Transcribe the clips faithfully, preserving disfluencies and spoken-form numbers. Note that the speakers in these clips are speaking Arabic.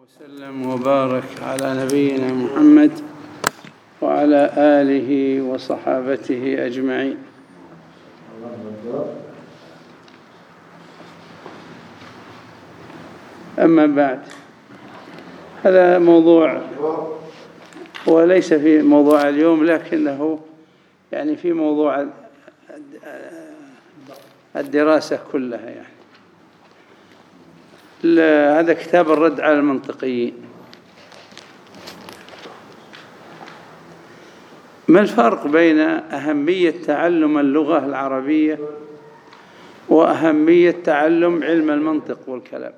وسلم وبارك على نبينا محمد وعلى آله وصحابته أجمعين. أما بعد، هذا موضوع وليس في موضوع اليوم، لكنه يعني في موضوع الدراسة كلها. يعني هذا كتاب الرد على المنطقيين. ما الفرق بين أهمية تعلم اللغة العربية وأهمية تعلم علم المنطق والكلام؟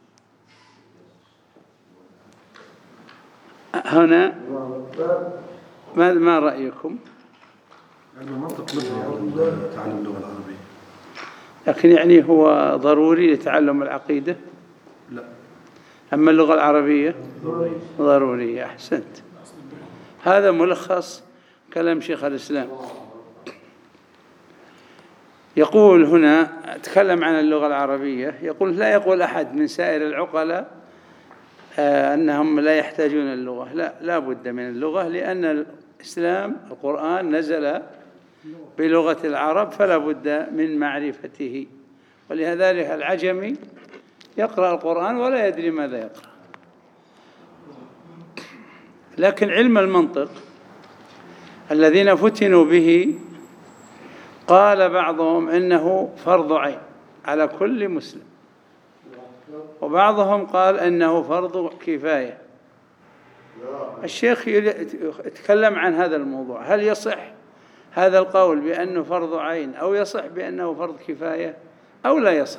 هنا ما ما رأيكم؟ علم المنطق مبني على تعلم اللغة العربية، لكن يعني هو ضروري لتعلم العقيدة؟ لا. أما اللغة العربية ضرورية. ضرورية. أحسنت. هذا ملخص كلام شيخ الإسلام. يقول هنا أتكلم عن اللغة العربية، يقول لا يقول أحد من سائر العقلاء آه أنهم لا يحتاجون اللغة. لا لا بد من اللغة، لأن الإسلام القرآن نزل بلغة العرب، فلا بد من معرفته. ولذلك العجمي يقرأ القرآن ولا يدري ماذا يقرأ. لكن علم المنطق الذين فتنوا به قال بعضهم إنه فرض عين على كل مسلم، وبعضهم قال إنه فرض كفاية. الشيخ يتكلم عن هذا الموضوع، هل يصح هذا القول بأنه فرض عين أو يصح بأنه فرض كفاية أو لا يصح؟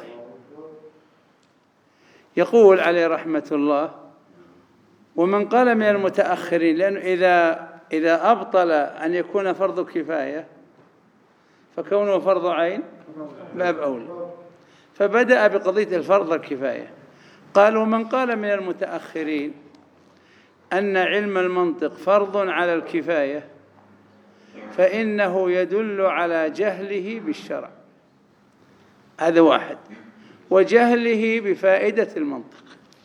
يقول عليه رحمة الله: ومن قال من المتأخرين، لأنه إذا إذا أبطل أن يكون فرض كفاية فكونه فرض عين باب أولى، فبدأ بقضية الفرض الكفاية. قال: ومن قال من المتأخرين أن علم المنطق فرض على الكفاية فإنه يدل على جهله بالشرع. هذا واحد، وجهله بفائدة المنطق.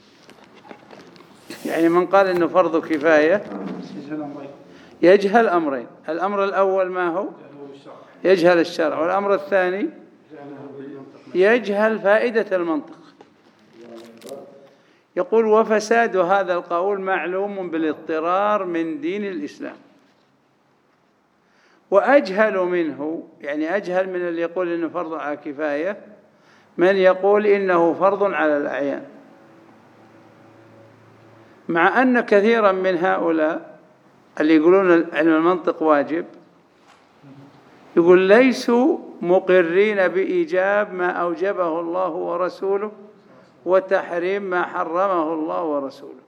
يعني من قال إنه فرض كفاية يجهل أمرين: الأمر الأول ما هو؟ يجهل الشرع، والأمر الثاني يجهل فائدة المنطق. يقول: وفساد هذا القول معلوم بالاضطرار من دين الإسلام، وأجهل منه، يعني أجهل من اللي يقول إنه فرض على كفاية، من يقول إنه فرض على الأعيان. مع أن كثيرا من هؤلاء اللي يقولون علم المنطق واجب يقول ليسوا مقرين بإيجاب ما أوجبه الله ورسوله وتحريم ما حرمه الله ورسوله.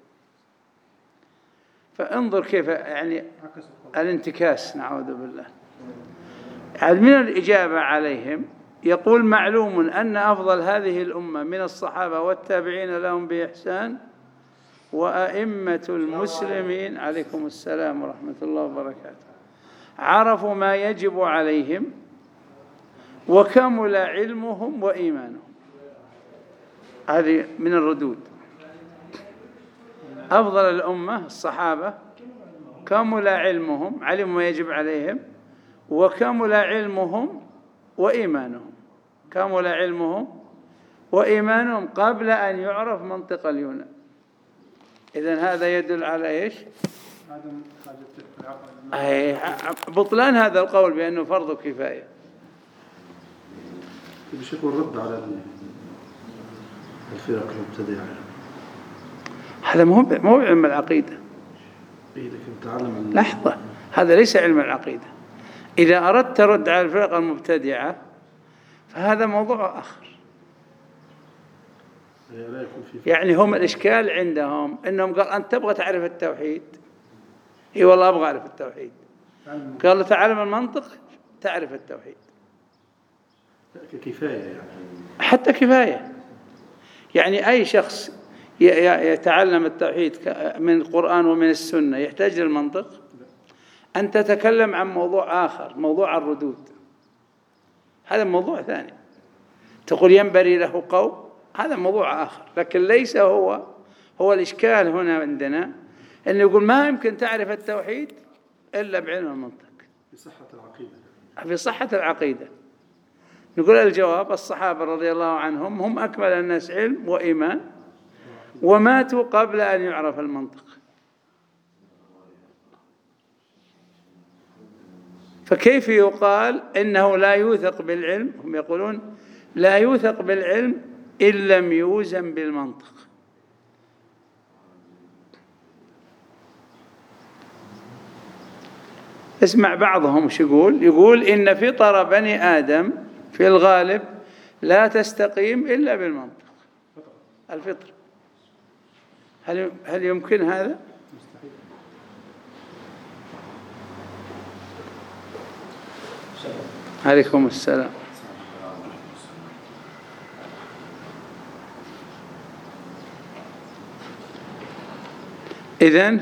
فانظر كيف يعني الانتكاس، نعوذ بالله. من الإجابة عليهم يقول: معلوم أن أفضل هذه الأمة من الصحابة والتابعين لهم بإحسان وأئمة المسلمين عليكم السلام ورحمة الله وبركاته عرفوا ما يجب عليهم وكمل علمهم وإيمانهم. هذه من الردود. أفضل الأمة الصحابة كمل علمهم، علموا ما يجب عليهم، وكمل علمهم وإيمانهم. كمل علمهم وإيمانهم قبل أن يعرف منطق اليونان. إذن هذا يدل على إيش؟ بطلان هذا القول بأنه فرض كفاية. بشكل رد على الفرق المبتدعة. هذا مو مو علم العقيدة. لحظة، هذا ليس علم العقيدة. إذا أردت ترد على الفرق المبتدعة فهذا موضوع آخر. يعني هم الإشكال عندهم أنهم قال: أنت تبغى تعرف التوحيد؟ إي والله أبغى أعرف التوحيد. قال له: تعلم المنطق تعرف التوحيد. كفاية يعني. حتى كفاية. يعني أي شخص يتعلم التوحيد من القرآن ومن السنة يحتاج للمنطق؟ أن تتكلم عن موضوع آخر، موضوع الردود. هذا موضوع ثاني. تقول ينبري له قول، هذا موضوع آخر، لكن ليس هو هو الإشكال هنا عندنا أنه يقول ما يمكن تعرف التوحيد إلا بعلم المنطق بصحة العقيدة. بصحة العقيدة. نقول الجواب: الصحابة رضي الله عنهم هم أكمل الناس علم وإيمان، وماتوا قبل أن يعرف المنطق. فكيف يقال إنه لا يوثق بالعلم؟ هم يقولون لا يوثق بالعلم إن لم يوزن بالمنطق. اسمع بعضهم وش يقول. يقول إن فطر بني آدم في الغالب لا تستقيم إلا بالمنطق. الفطر هل هل يمكن هذا؟ عليكم السلام. إذن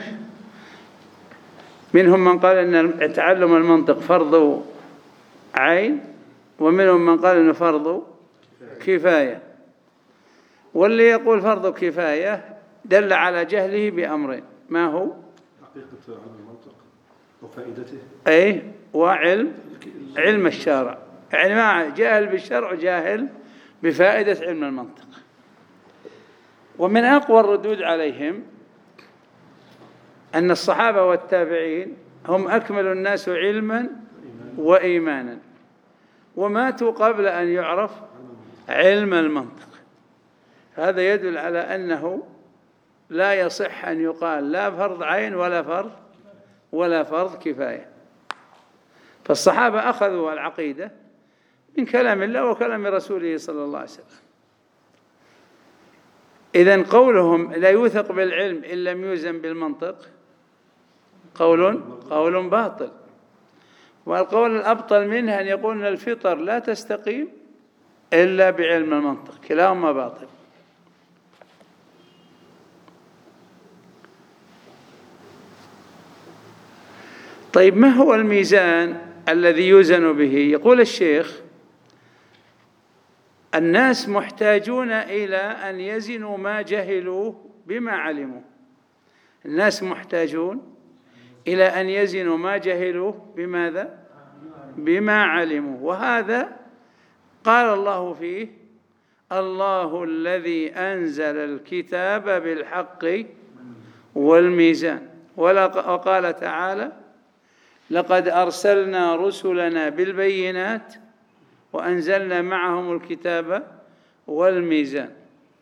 منهم من قال أن تعلم المنطق فرض عين، ومنهم من قال أنه فرض كفاية. واللي يقول فرض كفاية دل على جهله بأمرين: ما هو؟ حقيقة علم المنطق وفائدته، أي وعلم علم الشرع. يعني ما جاهل بالشرع جاهل بفائدة علم المنطق. ومن أقوى الردود عليهم أن الصحابة والتابعين هم أكمل الناس علما وإيمانا، وماتوا قبل أن يعرف علم المنطق. هذا يدل على أنه لا يصح أن يقال لا فرض عين ولا فرض ولا فرض كفاية. فالصحابة أخذوا العقيدة من كلام الله وكلام رسوله صلى الله عليه وسلم. إذن قولهم لا يوثق بالعلم إن لم يوزن بالمنطق قول قول باطل. والقول الأبطل منه أن يقول أن الفطر لا تستقيم إلا بعلم المنطق. كلاهما باطل. طيب، ما هو الميزان الذي يوزن به؟ يقول الشيخ: الناس محتاجون إلى أن يزنوا ما جهلوا بما علموا. الناس محتاجون إلى أن يزنوا ما جهلوا بماذا؟ بما علموا. وهذا قال الله فيه: الله الذي أنزل الكتاب بالحق والميزان. وقال تعالى: لقد أرسلنا رسلنا بالبينات وأنزلنا معهم الكتاب والميزان.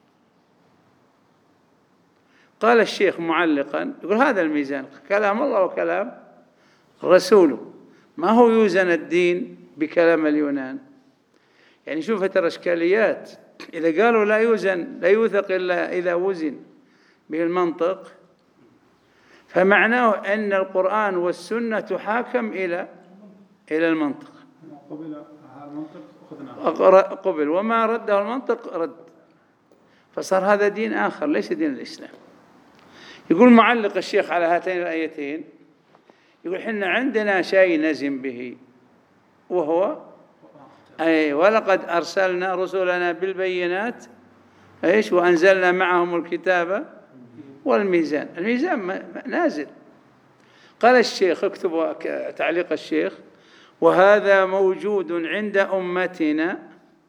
قال الشيخ معلقا، يقول: هذا الميزان كلام الله وكلام رسوله، ما هو يوزن الدين بكلام اليونان. يعني شوف ترى إشكاليات. إذا قالوا لا يوزن لا يوثق إلا إذا وزن بالمنطق، فمعناه أن القرآن والسنة تحاكم إلى إلى المنطق. قبل المنطق قبل وما رده المنطق رد، فصار هذا دين آخر ليس دين الإسلام. يقول معلق الشيخ على هاتين الآيتين، يقول: حنا عندنا شيء نزم به، وهو أي ولقد أرسلنا رسلنا بالبينات إيش وأنزلنا معهم الكتاب والميزان. الميزان نازل. قال الشيخ، اكتبوا تعليق الشيخ: وهذا موجود عند أمتنا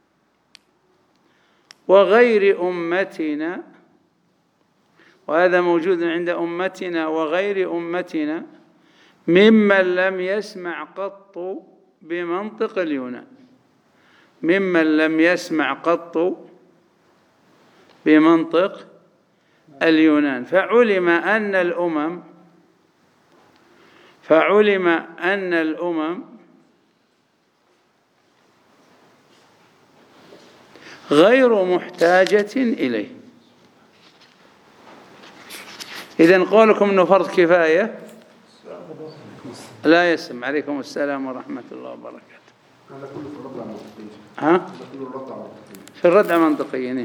وغير أمتنا وهذا موجود عند أمتنا وغير أمتنا ممن لم يسمع قط بمنطق اليونان. ممن لم يسمع قط بمنطق اليونان. فعلم أن الأمم فعلم أن الأمم غير محتاجة إليه. إذن قولكم أنه فرض كفاية لا يسمع. عليكم السلام ورحمة الله وبركاته. هذا كله في الرد على المنطقيين. ها؟ هذا كله الرد على المنطقيين. في الرد على المنطقيين.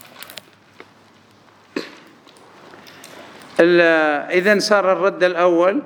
إذن صار الرد الأول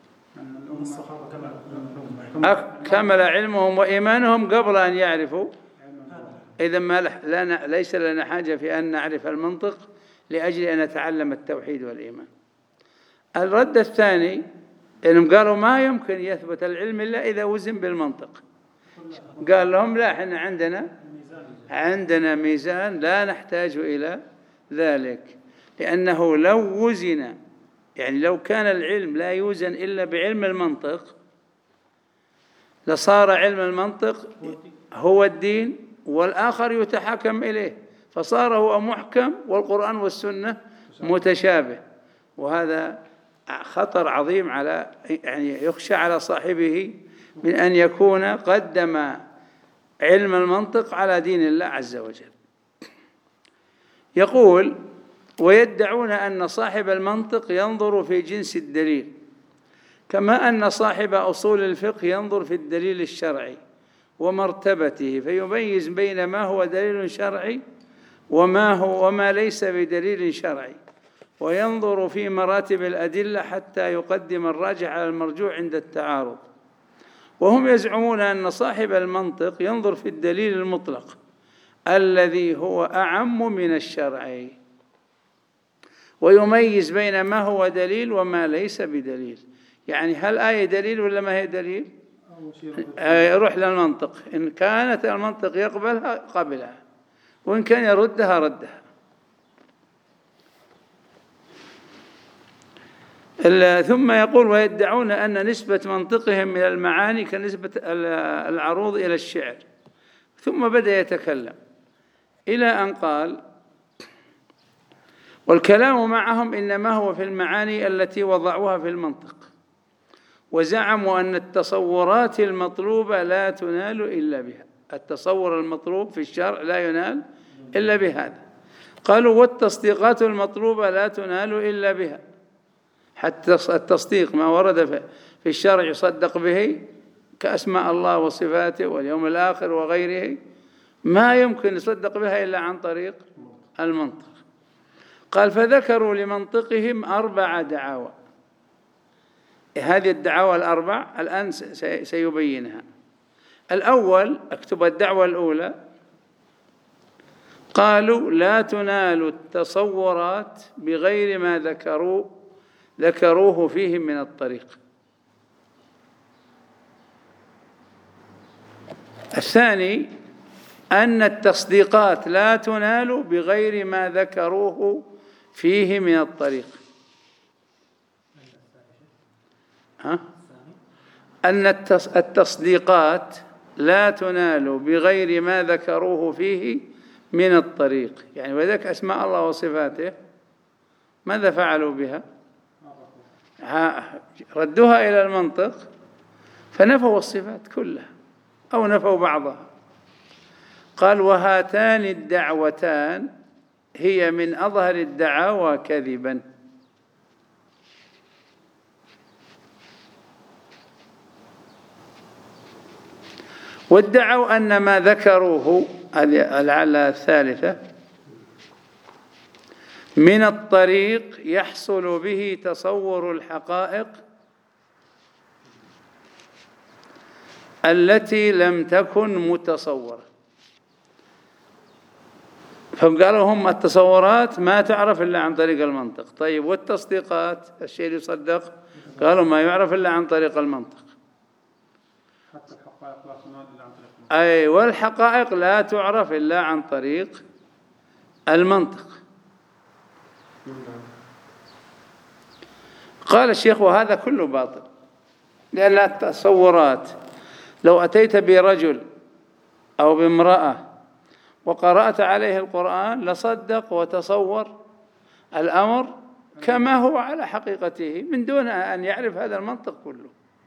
كمل علمهم وإيمانهم قبل أن يعرفوا. إذن ما ليس لنا حاجة في أن نعرف المنطق، لأجل أن نتعلم التوحيد والإيمان. الرد الثاني إنهم قالوا ما يمكن يثبت العلم إلا إذا وزن بالمنطق. قال لهم لا، إحنا عندنا عندنا ميزان لا نحتاج إلى ذلك، لأنه لو وزن، يعني لو كان العلم لا يوزن إلا بعلم المنطق لصار علم المنطق هو الدين والآخر يتحكم إليه، فصار هو محكم والقرآن والسنة متشابه، وهذا خطر عظيم على يعني يخشى على صاحبه من أن يكون قدم علم المنطق على دين الله عز وجل. يقول: ويدعون أن صاحب المنطق ينظر في جنس الدليل، كما أن صاحب أصول الفقه ينظر في الدليل الشرعي ومرتبته فيميز بين ما هو دليل شرعي وما هو وما ليس بدليل شرعي، وينظر في مراتب الأدلة حتى يقدم الراجح على المرجوح عند التعارض. وهم يزعمون أن صاحب المنطق ينظر في الدليل المطلق الذي هو أعم من الشرعي، ويميز بين ما هو دليل وما ليس بدليل. يعني هل آية دليل ولا ما هي دليل؟ يروح للمنطق، إن كانت المنطق يقبلها قبلها، وإن كان يردها ردها. ثم يقول: ويدعون أن نسبة منطقهم من المعاني كنسبة العروض إلى الشعر. ثم بدأ يتكلم إلى أن قال: والكلام معهم إنما هو في المعاني التي وضعوها في المنطق، وزعموا أن التصورات المطلوبة لا تنال إلا بها. التصور المطلوب في الشرع لا ينال إلا بهذا. قالوا: والتصديقات المطلوبة لا تنال إلا بها. حتى التصديق ما ورد في الشرع يصدق به كأسماء الله وصفاته واليوم الآخر وغيره، ما يمكن يصدق بها إلا عن طريق المنطق. قال: فذكروا لمنطقهم أربع دعاوى. هذه الدعاوى الأربع الآن سيبينها. الأول، اكتب الدعوة الأولى، قالوا: لا تنال التصورات بغير ما ذكروا ذكروه فيهم من الطريق. الثاني، أن التصديقات لا تنال بغير ما ذكروه فيه من الطريق. ها؟ أن التصديقات لا تنال بغير ما ذكروه فيه من الطريق. يعني وذلك أسماء الله وصفاته ماذا فعلوا بها؟ ردوها إلى المنطق فنفوا الصفات كلها أو نفوا بعضها. قال: وهاتان الدعوتان هي من أظهر الدعاوى كذبا. وادعوا أن ما ذكروه، العلة الثالثة، من الطريق يحصل به تصور الحقائق التي لم تكن متصورة. فقالوا هم التصورات ما تعرف إلا عن طريق المنطق. طيب والتصديقات، الشيء اللي يصدق، قالوا ما يعرف إلا عن طريق المنطق. حتى الحقائق لا تنال إلا عن طريق المنطق. أي والحقائق لا تعرف إلا عن طريق المنطق. قال الشيخ: وهذا كله باطل، لأن التصورات لو أتيت برجل أو بامرأة وقرأت عليه القرآن لصدق وتصور الأمر كما هو على حقيقته من دون أن يعرف هذا المنطق كله.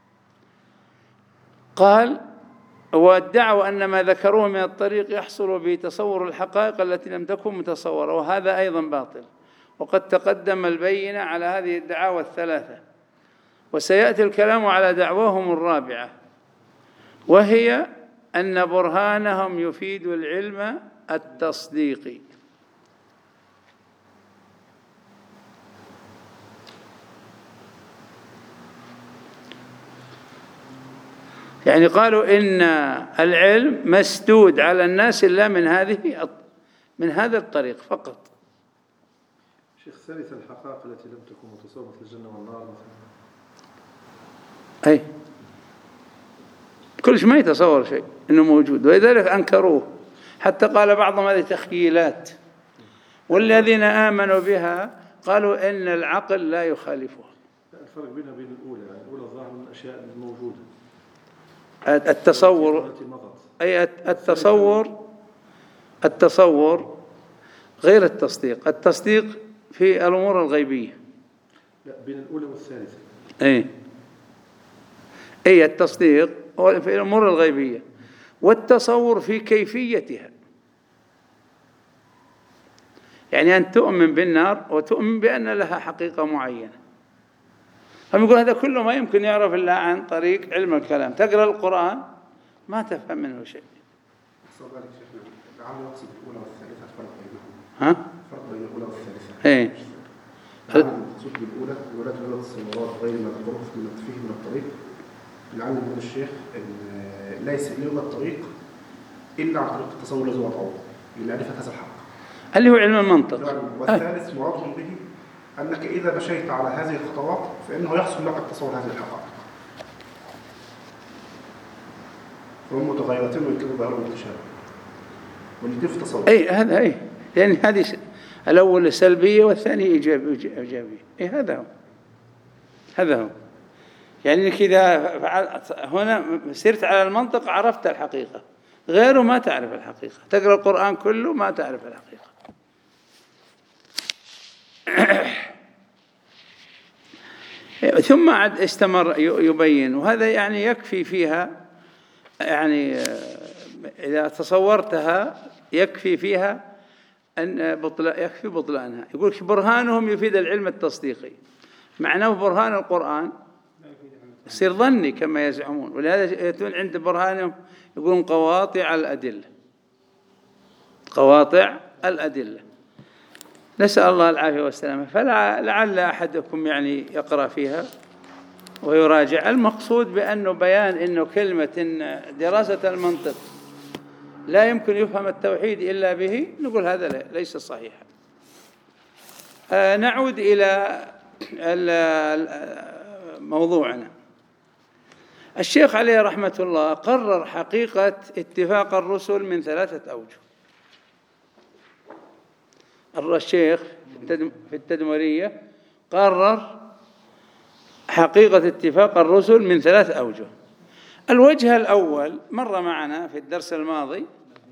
قال: وادعوا أن ما ذكروه من الطريق يحصل بتصور الحقائق التي لم تكن متصورة، وهذا أيضا باطل، وقد تقدم البينة على هذه الدعاوى الثلاثة، وسيأتي الكلام على دعواهم الرابعة، وهي أن برهانهم يفيد العلم التصديقي. يعني قالوا إن العلم مسدود على الناس إلا من هذه من هذا الطريق فقط. شيخ ثالث الحقائق التي لم تكن متصورة في الجنة والنار مثلا. أي كل شيء ما يتصور شيء إنه موجود، ولذلك أنكروه، حتى قال بعضهم هذه تخيلات، والذين آمنوا بها قالوا إن العقل لا يخالفها. الفرق بينها وبين الأولى، يعني الأولى الظاهر من الأشياء الموجودة، التصور، أي التصور التصور غير التصديق. التصديق في الأمور الغيبية. لا، بين الأولى والثالثة. أي أي التصديق في الأمور الغيبية، والتصور في كيفيتها، يعني أن تؤمن بالنار وتؤمن بأن لها حقيقة معينة. هم يقول هذا كله ما يمكن يعرف إلا عن طريق علم الكلام. تقرأ القرآن ما تفهم منه شيء. لعل يقصد الأولى والثالثة فرق بينهم. ها؟ فرق بين الأولى والثالثة. إيه. لعل المقصود بالأولى الأولى تولد التصورات غير ما تقرب فيه من الطريق. لعل يقول الشيخ إن ليس يوجد الطريق إلا عن طريق التصور الذي وضعه لمعرفة هذا الحق. اللي هو علم المنطق. والثالث مرادهم به أنك إذا مشيت على هذه الخطوات فإنه يحصل لك التصور هذه الحقائق. وهم متغيرتين ويمكن ظهور المتشابه. والاثنين في تصور. أي هذا أي، يعني هذه الأول سلبية والثاني إيجابية. أي هذا هو. هذا هو. يعني إنك إذا فعلت هنا سرت على المنطق عرفت الحقيقة، غيره ما تعرف الحقيقة. تقرأ القرآن كله ما تعرف الحقيقة. ثم عد استمر يبين، وهذا يعني يكفي فيها، يعني إذا تصورتها يكفي فيها أن بطل يكفي بطلانها. يقول برهانهم يفيد العلم التصديقي، معناه برهان القرآن يصير ظني كما يزعمون، ولهذا يأتون عند برهانهم يقولون قواطع الأدلة، قواطع الأدلة. نسأل الله العافية والسلامة. فلعل أحدكم يعني يقرأ فيها ويراجع. المقصود بأنه بيان أنه كلمة دراسة المنطق لا يمكن يفهم التوحيد إلا به، نقول هذا ليس صحيحا. آه نعود إلى موضوعنا. الشيخ عليه رحمة الله قرر حقيقة اتفاق الرسل من ثلاثة أوجه. الشيخ في التدمرية قرر حقيقة اتفاق الرسل من ثلاث أوجه. الوجه الأول مر معنا في الدرس الماضي،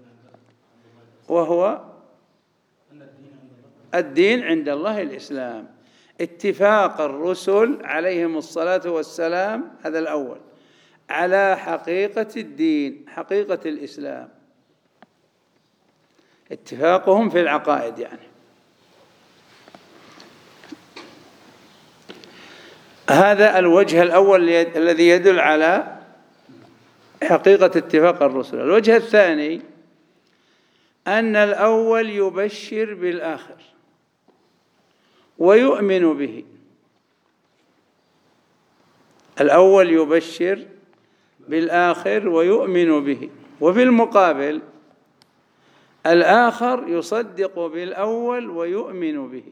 وهو الدين عند الله الإسلام. اتفاق الرسل عليهم الصلاة والسلام، هذا الأول، على حقيقة الدين، حقيقة الإسلام، اتفاقهم في العقائد يعني. هذا الوجه الأول الذي يدل على حقيقة اتفاق الرسل. الوجه الثاني أن الأول يبشر بالآخر ويؤمن به. الأول يبشر بالآخر ويؤمن به، وفي المقابل الآخر يصدق بالأول ويؤمن به.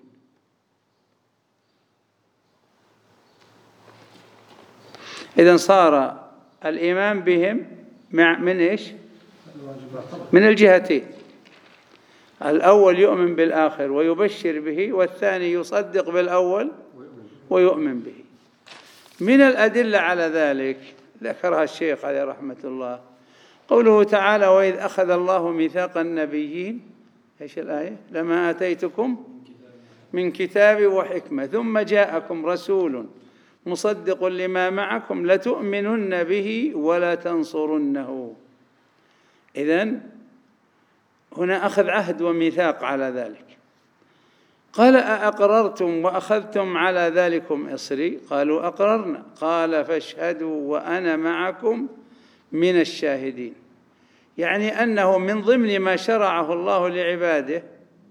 إذن صار الإيمان بهم من إيش؟ من الجهتين. الأول يؤمن بالآخر ويبشر به، والثاني يصدق بالأول ويؤمن به. من الأدلة على ذلك ذكرها الشيخ عليه رحمة الله قوله تعالى: وإذ أخذ الله ميثاق النبيين، إيش الآية؟ لما آتيتكم من كتاب وحكمة ثم جاءكم رسول مصدق لما معكم لتؤمنن به ولا تنصرنه. إذن هنا أخذ عهد وميثاق على ذلك. قال: أأقررتم وأخذتم على ذلكم إصري؟ قالوا: أقررنا. قال: فاشهدوا وأنا معكم من الشاهدين. يعني أنه من ضمن ما شرعه الله لعباده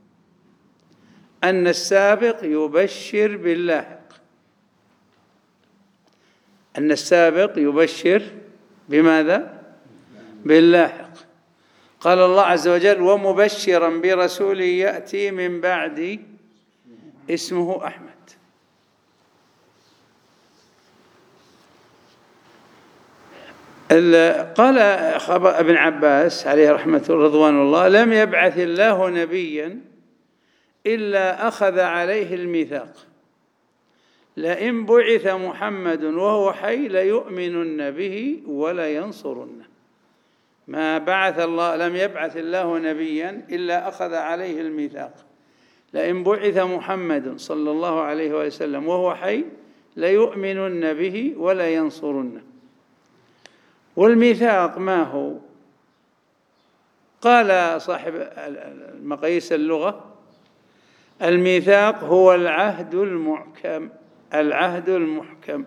أن السابق يبشر باللاحق، أن السابق يبشر بماذا؟ باللاحق. قال الله عز وجل: ومبشرا برسول يأتي من بعدي اسمه أحمد. قال ابن عباس عليه رحمة رضوان الله: لم يبعث الله نبيا إلا أخذ عليه الميثاق، لئن بعث محمد وهو حي ليؤمنن به ولينصرنه. ما بعث الله لم يبعث الله نبيا إلا أخذ عليه الميثاق، لئن بعث محمد صلى الله عليه وسلم وهو حي ليؤمنن به ولينصرنه. والميثاق ما هو؟ قال صاحب المقاييس اللغة: الميثاق هو العهد المحكم. العهد المحكم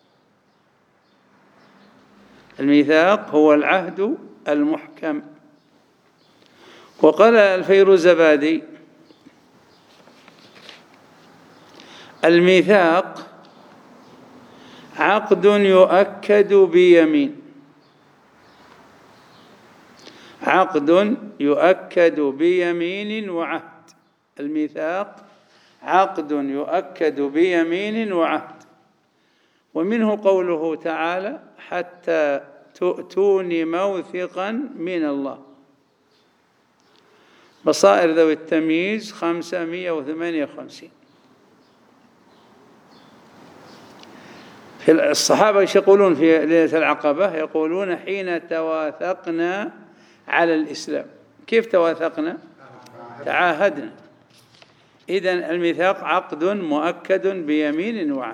الميثاق هو العهد المحكم. وقال الفيروزبادي: الميثاق عقد يؤكد بيمين. عقد يؤكد بيمين وعهد. الميثاق عقد يؤكد بيمين وعهد. ومنه قوله تعالى: حتى تؤتوني موثقا من الله. بصائر ذوي التمييز خمسمائة وثمانية وخمسين. في الصحابة ايش يقولون في ليلة العقبة؟ يقولون: حين تواثقنا على الإسلام. كيف تواثقنا؟ تعاهدنا. إذن الميثاق عقد مؤكد بيمين وعهد.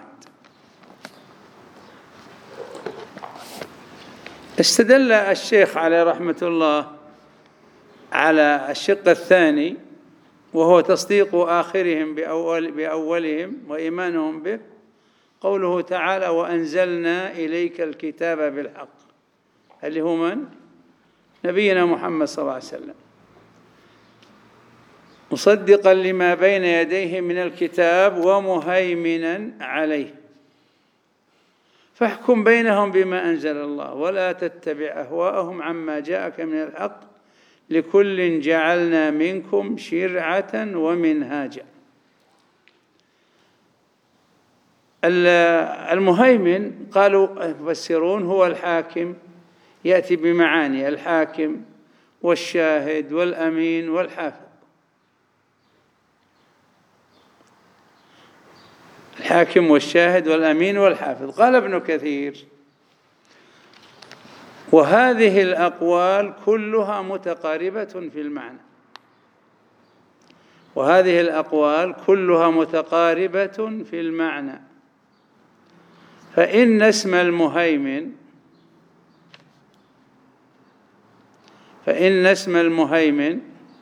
استدل الشيخ عليه رحمة الله على الشق الثاني، وهو تصديق آخرهم بأول بأولهم وإيمانهم به، قوله تعالى: وأنزلنا إليك الكتاب بالحق، اللي هو من؟ نبينا محمد صلى الله عليه وسلم، مصدقا لما بين يديه من الكتاب ومهيمنا عليه، فاحكم بينهم بما أنزل الله ولا تتبع أهواءهم عما جاءك من الحق، لكل جعلنا منكم شرعة ومنهاجا. المهيمن قالوا المفسرون هو الحاكم، يأتي بمعاني الحاكم والشاهد والأمين والحافظ. الحاكم والشاهد والأمين والحافظ. قال ابن كثير: وهذه الأقوال كلها متقاربة في المعنى. وهذه الأقوال كلها متقاربة في المعنى، فإن اسم المهيمن فإن اسم المهيمن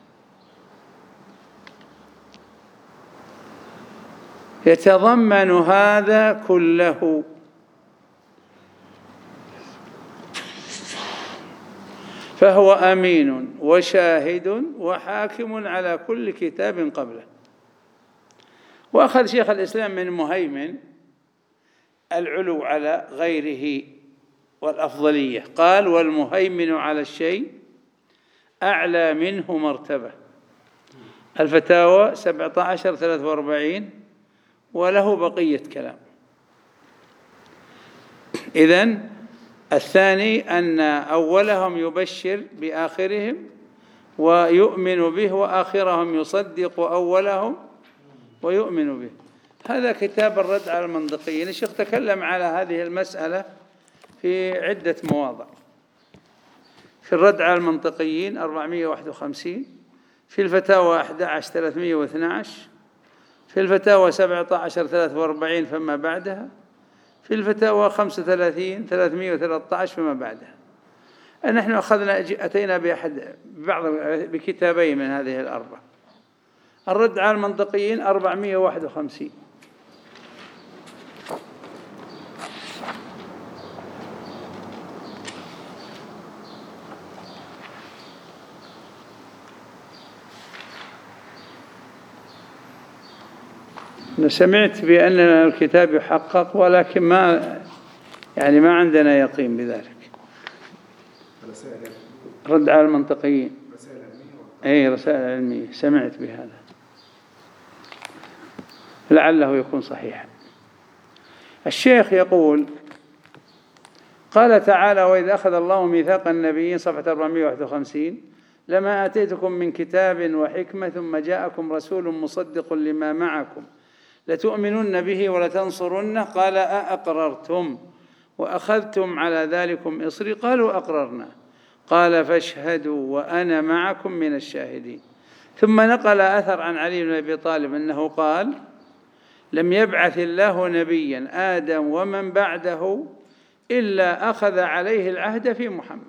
يتضمن هذا كله، فهو أمين وشاهد وحاكم على كل كتاب قبله. وأخذ شيخ الإسلام من مهيمن العلو على غيره والأفضلية، قال: والمهيمن على الشيء أعلى منه مرتبة. الفتاوى سبعة عشر ثلاثة وأربعين، وله بقية كلام. إذن الثاني أن أولهم يبشر بآخرهم ويؤمن به، وآخرهم يصدق أولهم ويؤمن به. هذا كتاب الرد على المنطقيين. الشيخ تكلم على هذه المسألة في عدة مواضع: في الرد على المنطقيين أربعمائة وواحد وخمسين، في الفتاوى أحد عشر ثلاثمائة واثني عشر، في الفتاوى سبعة عشر ثلاثة وأربعين فما بعدها، في الفتاوى خمسة وثلاثين ثلاثمائة وثلاثة عشر فما بعدها. نحن أخذنا أتينا بأحد بعض بكتابين من هذه الأربع. الرد على المنطقيين أربعمائة وواحد وخمسين. أنا سمعت بأن الكتاب يحقق، ولكن ما يعني ما عندنا يقين بذلك. رد على المنطقيين، أي رسائل علمية، سمعت بهذا. لعله يكون صحيحا. الشيخ يقول: قال تعالى: وإذ أخذ الله ميثاق النبيين، صفحة أربعمائة وواحد وخمسين: لما آتيتكم من كتاب وحكمة ثم جاءكم رسول مصدق لما معكم لتؤمنن به ولتنصرنه قال أأقررتم وأخذتم على ذلكم إصري قالوا أقررنا قال فاشهدوا وأنا معكم من الشاهدين. ثم نقل أثر عن علي بن أبي طالب أنه قال: لم يبعث الله نبيا آدم ومن بعده إلا أخذ عليه العهد في محمد،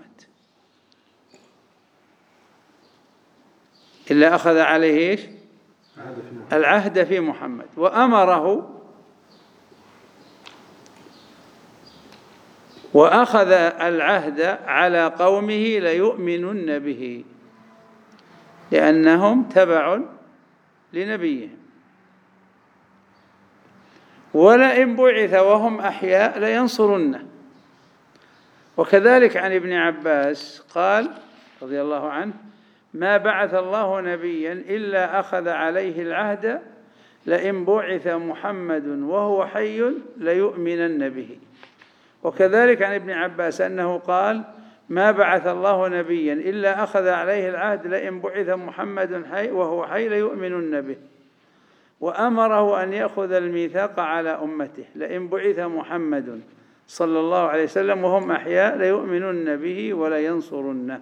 إلا أخذ عليه إيش؟ العهد في محمد، وأمره وأخذ العهد على قومه ليؤمنن به لأنهم تبع لنبيهم، ولئن بعث وهم أحياء لينصرنه. وكذلك عن ابن عباس قال رضي الله عنه: ما بعث الله نبيا إلا أخذ عليه العهد لئن بعث محمد وهو حي ليؤمنن به. وكذلك عن ابن عباس أنه قال: ما بعث الله نبيا إلا أخذ عليه العهد لئن بعث محمد حي وهو حي ليؤمنن به، وأمره أن يأخذ الميثاق على أمته لئن بعث محمد صلى الله عليه وسلم وهم أحياء ليؤمنن به ولينصرنه.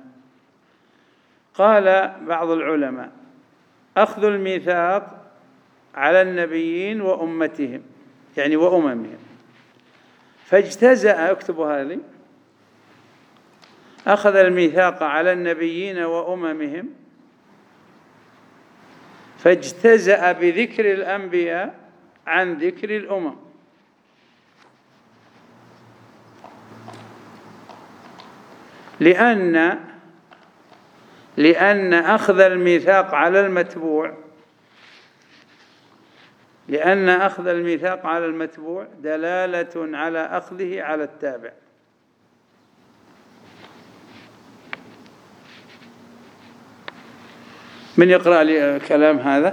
قال بعض العلماء: أخذ الميثاق على النبيين وأمتهم، يعني وأممهم، فاجتزأ، اكتبوا هذه، أخذ الميثاق على النبيين وأممهم فاجتزأ بذكر الأنبياء عن ذكر الأمم، لأن لأن أخذ الميثاق على المتبوع لأن أخذ الميثاق على المتبوع دلالة على أخذه على التابع. من يقرأ لي كلام هذا؟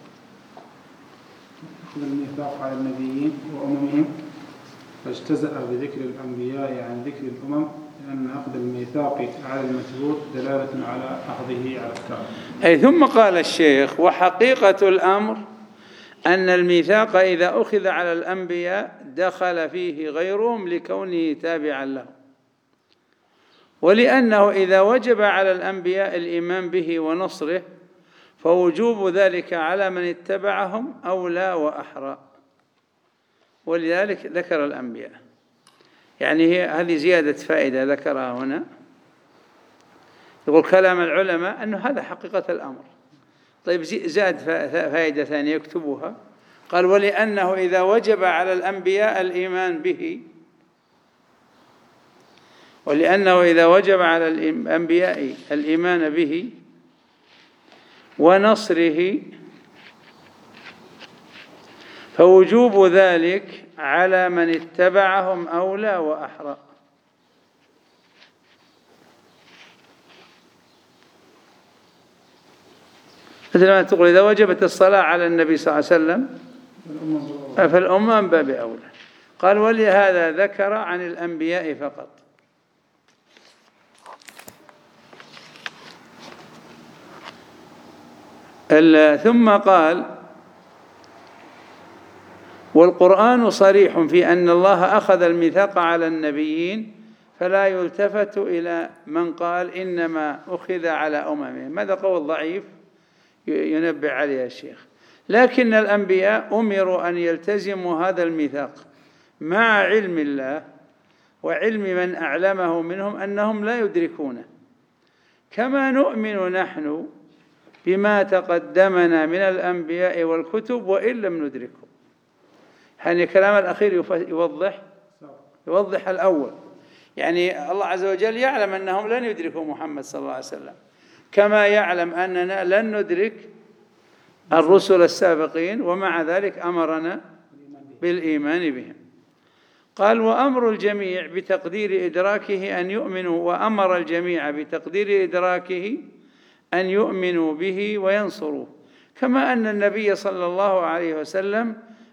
أخذ الميثاق على النبيين وأممهم فاجتزأ بذكر الأنبياء عن ذكر الأمم، لأن أخذ الميثاق على المتبوع دلالة على أخذه على التابع. أي ثم قال الشيخ: وحقيقة الأمر أن الميثاق إذا أخذ على الأنبياء دخل فيه غيرهم لكونه تابعا له، ولأنه إذا وجب على الأنبياء الإيمان به ونصره فوجوب ذلك على من اتبعهم أولى وأحرى، ولذلك ذكر الأنبياء. يعني هي هذه زيادة فائدة ذكرها هنا. يقول كلام العلماء أنه هذا حقيقة الأمر. طيب زاد فائدة ثانية يكتبوها، قال: ولأنه إذا وجب على الأنبياء الإيمان به ولأنه إذا وجب على الأنبياء الإيمان به ونصره فوجوب ذلك على من اتبعهم أولى وأحرى. مثل ما تقول إذا وجبت الصلاة على النبي صلى الله عليه وسلم فالأمة من باب أولى. قال: ولهذا ذكر عن الأنبياء فقط. ثم قال: والقرآن صريح في أن الله أخذ الميثاق على النبيين فلا يلتفت إلى من قال إنما أخذ على أممهم. هذا قول ضعيف ينبه عليه الشيخ، لكن الأنبياء أمروا أن يلتزموا هذا الميثاق مع علم الله وعلم من أعلمه منهم أنهم لا يدركونه، كما نؤمن نحن بما تقدمنا من الأنبياء والكتب وإن لم ندركه. يعني كلام الأخير يوضح يوضح الأول، يعني الله عز وجل يعلم أنهم لن يدركوا محمد صلى الله عليه وسلم، كما يعلم أننا لن ندرك الرسل السابقين، ومع ذلك أمرنا بالإيمان بهم. قال: وأمر الجميع بتقدير إدراكه أن يؤمنوا وأمر الجميع بتقدير إدراكه أن يؤمنوا به وينصروه، كما أن النبي صلى الله عليه وسلم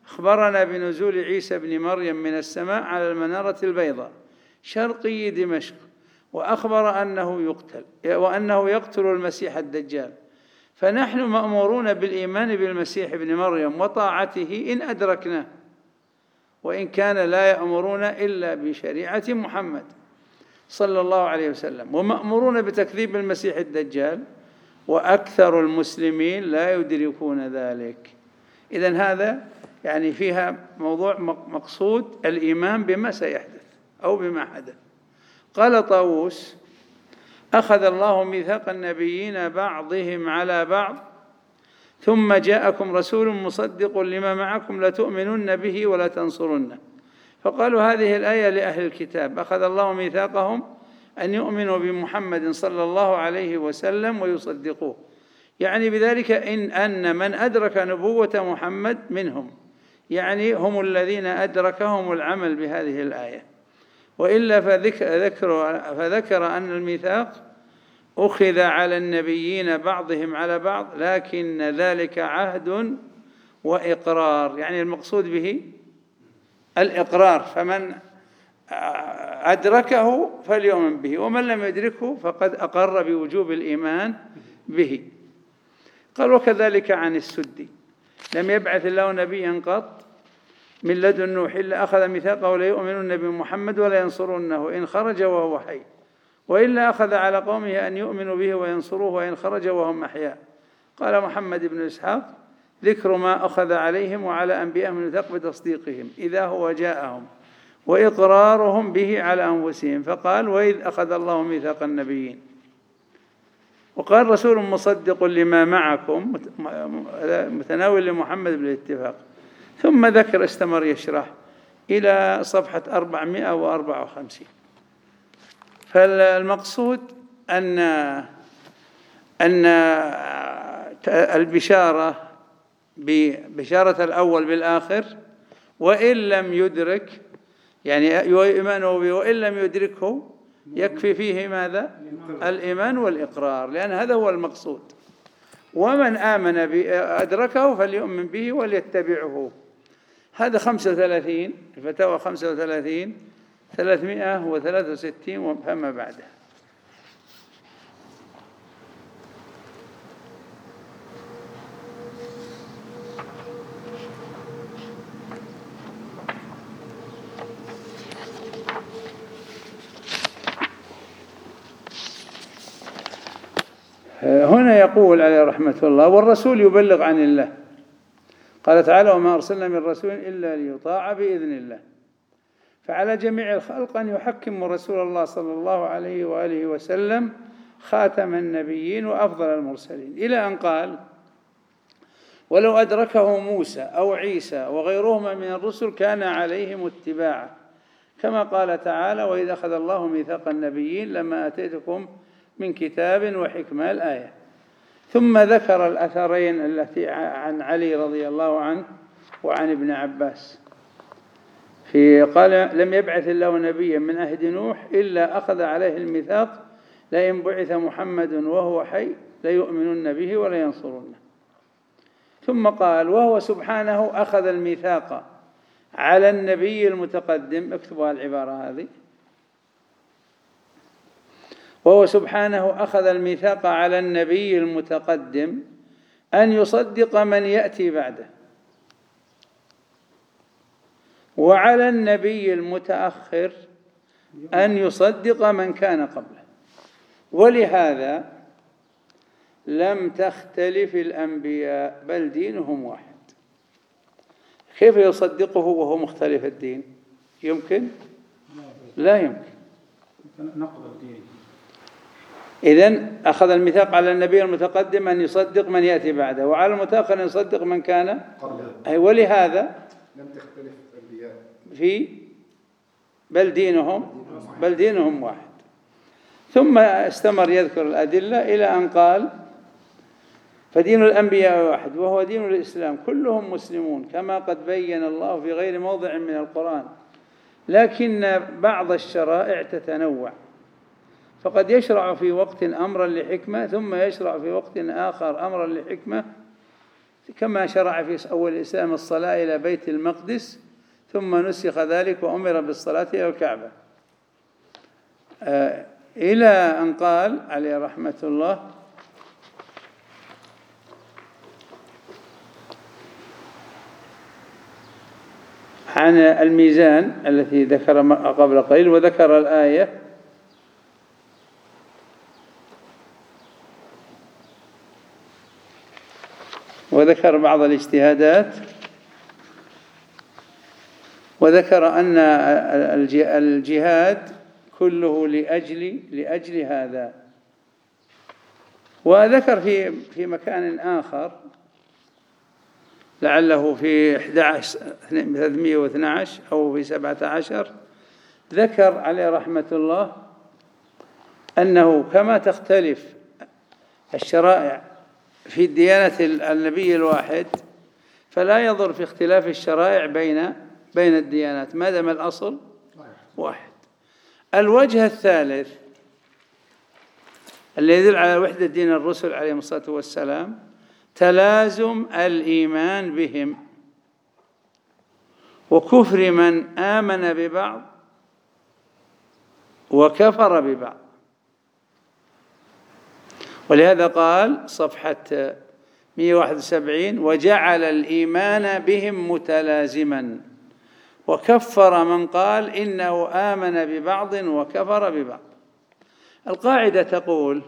أخبرنا بنزول عيسى بن مريم من السماء على المنارة البيضاء شرقي دمشق، وأخبر أنه يقتل وأنه يقتل المسيح الدجال، فنحن مأمورون بالإيمان بالمسيح ابن مريم وطاعته إن أدركناه، وإن كان لا يأمرون إلا بشريعة محمد صلى الله عليه وسلم، ومأمورون بتكذيب المسيح الدجال، وأكثر المسلمين لا يدركون ذلك. إذن هذا يعني فيها موضوع مقصود الإيمان بما سيحدث أو بما حدث. قال طاووس: أخذ الله ميثاق النبيين بعضهم على بعض ثم جاءكم رسول مصدق لما معكم لتؤمنن به ولا تنصرنه. فقالوا هذه الآية لأهل الكتاب: أخذ الله ميثاقهم أن يؤمنوا بمحمد صلى الله عليه وسلم ويصدقوه، يعني بذلك إن أن من أدرك نبوة محمد منهم، يعني هم الذين أدركهم العمل بهذه الآية. وإلا فذكر, فذكر أن الميثاق أخذ على النبيين بعضهم على بعض، لكن ذلك عهد وإقرار، يعني المقصود به الإقرار، فمن أدركه فليؤمن به، ومن لم يدركه فقد أقر بوجوب الإيمان به. قال: وكذلك عن السدي: لم يبعث الله نبيا قط من لدن نوح إلا أخذ ميثاقه ليؤمنن بمحمد ولا ينصرونه إن خرج وهو حي، وإلا أخذ على قومه أن يؤمنوا به وينصروه وإن خرج وهم أحياء. قال محمد بن إسحاق: ذكر ما أخذ عليهم وعلى أنبيائهم الميثاق بتصديقهم إذا هو جاءهم وإقرارهم به على أنفسهم، فقال: وإذ أخذ الله ميثاق النبيين. وقال: رسول مصدق لما معكم متناول لمحمد بالاتفاق. ثم ذكر استمر يشرح إلى صفحة أربعمائة وأربعة وخمسين. فالمقصود أن أن البشارة ببشارة الأول بالآخر، وإن لم يدرك يعني إيمانه به وإن لم يدركه يكفي فيه ماذا؟ الإيمان والإقرار، لأن هذا هو المقصود. ومن آمن أدركه فليؤمن به وليتبعه. هذا خمسة وثلاثين، الفتاوى خمسة وثلاثين ثلاثمائة وثلاثة وستين وفما بعدها. هنا يقول عليه رحمة الله: والرسول يبلغ عن الله. قال تعالى: وما أرسلنا من رسول إلا ليطاع بإذن الله. فعلى جميع الخلق أن يحكموا رسول الله صلى الله عليه وآله وسلم خاتم النبيين وأفضل المرسلين، إلى أن قال: ولو أدركه موسى أو عيسى وغيرهما من الرسل كان عليهم اتباعه، كما قال تعالى: وإذا أخذ الله ميثاق النبيين لما آتيتكم من كتاب وحكمة، الآية. ثم ذكر الأثرين التي عن علي رضي الله عنه وعن ابن عباس في قال: لم يبعث الله نبيا من عهد نوح إلا أخذ عليه الميثاق لئن بعث محمد وهو حي ليؤمنن به ولا ينصرنه. ثم قال: وهو سبحانه أخذ الميثاق على النبي المتقدم، اكتبوا العبارة هذه: وهو سبحانه أخذ الميثاق على النبي المتقدم أن يصدق من يأتي بعده، وعلى النبي المتأخر أن يصدق من كان قبله، ولهذا لم تختلف الأنبياء بل دينهم واحد. كيف يصدقه وهو مختلف الدين؟ يمكن؟ لا يمكن. نقض الدين. إذن أخذ الميثاق على النبي المتقدم أن يصدق من يأتي بعده، وعلى المتأخر أن يصدق من كان قبله. ولهذا لم تختلف الأنبياء في بل دينهم بل دينهم واحد. ثم استمر يذكر الأدلة إلى أن قال: فدين الأنبياء واحد وهو دين الإسلام، كلهم مسلمون كما قد بين الله في غير موضع من القرآن، لكن بعض الشرائع تتنوع، فقد يشرع في وقت أمرا لحكمة ثم يشرع في وقت آخر أمرا لحكمة، كما شرع في أول الإسلام الصلاة إلى بيت المقدس ثم نسخ ذلك وأمر بالصلاة إلى الكعبة، آه إلى أن قال عليه رحمة الله: عن الميزان التي ذكر قبل قليل، وذكر الآية وذكر بعض الاجتهادات، وذكر أن الجهاد كله لأجل لأجل هذا. وذكر في في مكان آخر لعله في أحد عشر ثلاثمائة واثني عشر أو في سبعة عشر، ذكر عليه رحمة الله أنه كما تختلف الشرائع في الديانة النبي الواحد، فلا يضر في اختلاف الشرائع بين بين الديانات ما دام الأصل واحد. الوجه الثالث الذي يدل على وحدة دين الرسل عليهم الصلاة والسلام تلازم الإيمان بهم وكفر من آمن ببعض وكفر ببعض. ولهذا قال صفحة مئة وواحد وسبعين: وجعل الإيمان بهم متلازما وكفر من قال إنه آمن ببعض وكفر ببعض. القاعدة تقول: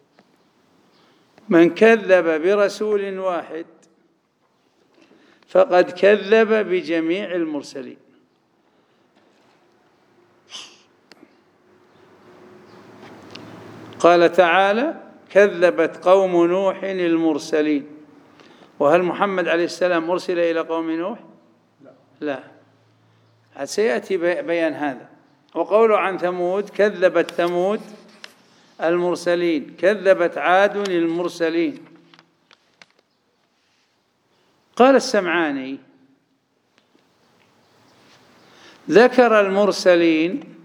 من كذب برسول واحد فقد كذب بجميع المرسلين. قال تعالى: كذبت قوم نوح المرسلين. وهل محمد عليه السلام أرسل إلى قوم نوح؟ لا, لا. سيأتي بيان هذا. وقوله عن ثمود: كذبت ثمود المرسلين، كذبت عاد المرسلين. قال السمعاني: ذكر المرسلين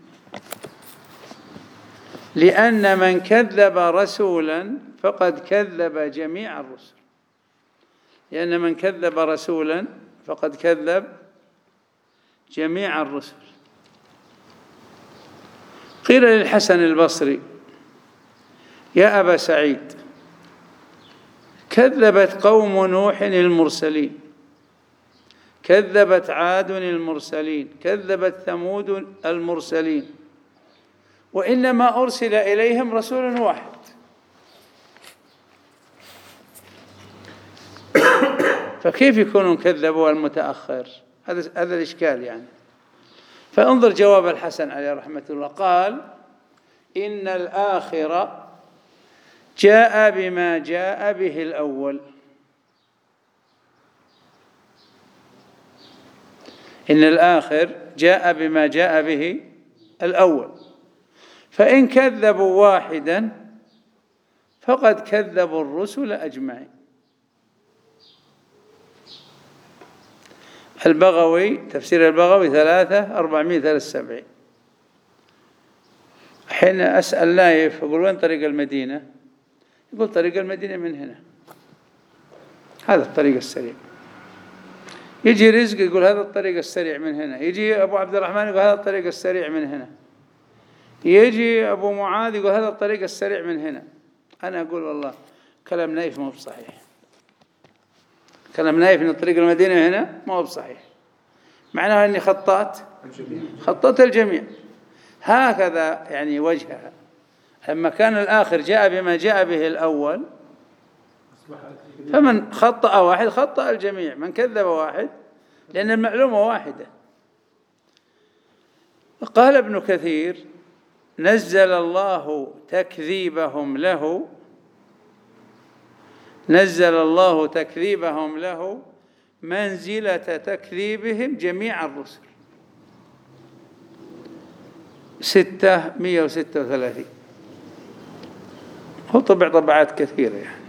لأن من كذب رسولا فقد كذب جميع الرسل، لأن من كذب رسولا فقد كذب جميع الرسل. قيل للحسن البصري: يا أبا سعيد، كذبت قوم نوح المرسلين، كذبت عاد المرسلين، كذبت ثمود المرسلين، وإنما أرسل إليهم رسول واحد. فكيف يكونون كذبوا المتأخر؟ هذا هذا الإشكال يعني. فانظر جواب الحسن عليه رحمة الله. قال: إن الآخر جاء بما جاء به الأول. إن الآخر جاء بما جاء به الأول، فإن كذبوا واحدا فقد كذبوا الرسل أجمعين. البغوي، تفسير البغوي ثلاثة أربعمائة ثلاثة وسبعين. حين أسأل نايف أقول: وين طريق المدينة؟ يقول: طريق المدينة من هنا، هذا الطريق السريع. يجي رزق يقول: هذا الطريق السريع من هنا. يجي أبو عبد الرحمن يقول: هذا الطريق السريع من هنا. يجي أبو معاذ يقول: هذا الطريق السريع من هنا. أنا أقول: والله كلام نايف ما هو بصحيح. كلام نايف إن طريق المدينة هنا ما هو بصحيح، معناها أني خطأت خطأت الجميع. هكذا يعني وجهها. لما كان الآخر جاء بما جاء به الأول، فمن خطأ واحد خطأ الجميع، من كذب واحد، لأن المعلومة واحدة. قال ابن كثير: نزل الله تكذيبهم له نزل الله تكذيبهم له منزلة تكذيبهم جميع الرسل. ستة مئة وستة وثلاثين. هو طبع طبعات كثيرة يعني،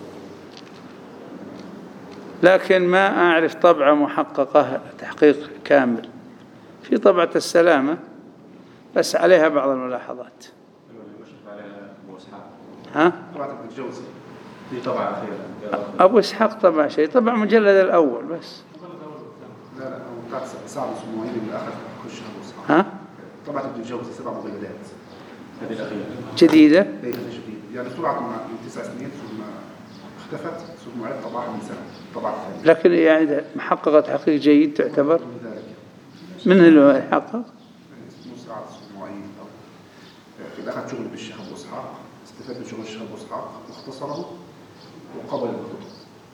لكن ما أعرف طبعة محققة تحقيق كامل. في طبعة السلامة بس عليها بعض الملاحظات. ها؟ طبعة ابن الجوزي. دي طبعا أخيرا. أبو إسحاق طبع شيء، طبع مجلد الأول بس. لا لا هو بتاعت سعد السموعي اللي أخذ خش أبو إسحاق. ها؟ طبعت ابن الجوزي سبع مجلدات. هذه الأخيرة. جديدة؟ ليس جديد، يعني طبعت من تسع سنين ثم اختفت ثم عاد طبعها من سنة، طبعت ثانية. لكن يعني محققة تحقيق جيد تعتبر؟ من ذلك. من اللي حقق؟ اسمه سعد السموعي اللي أخذ شغل بالشيخ أبو إسحاق، استفاد من شغل الشيخ أبو إسحاق واختصره وقبل الكتب.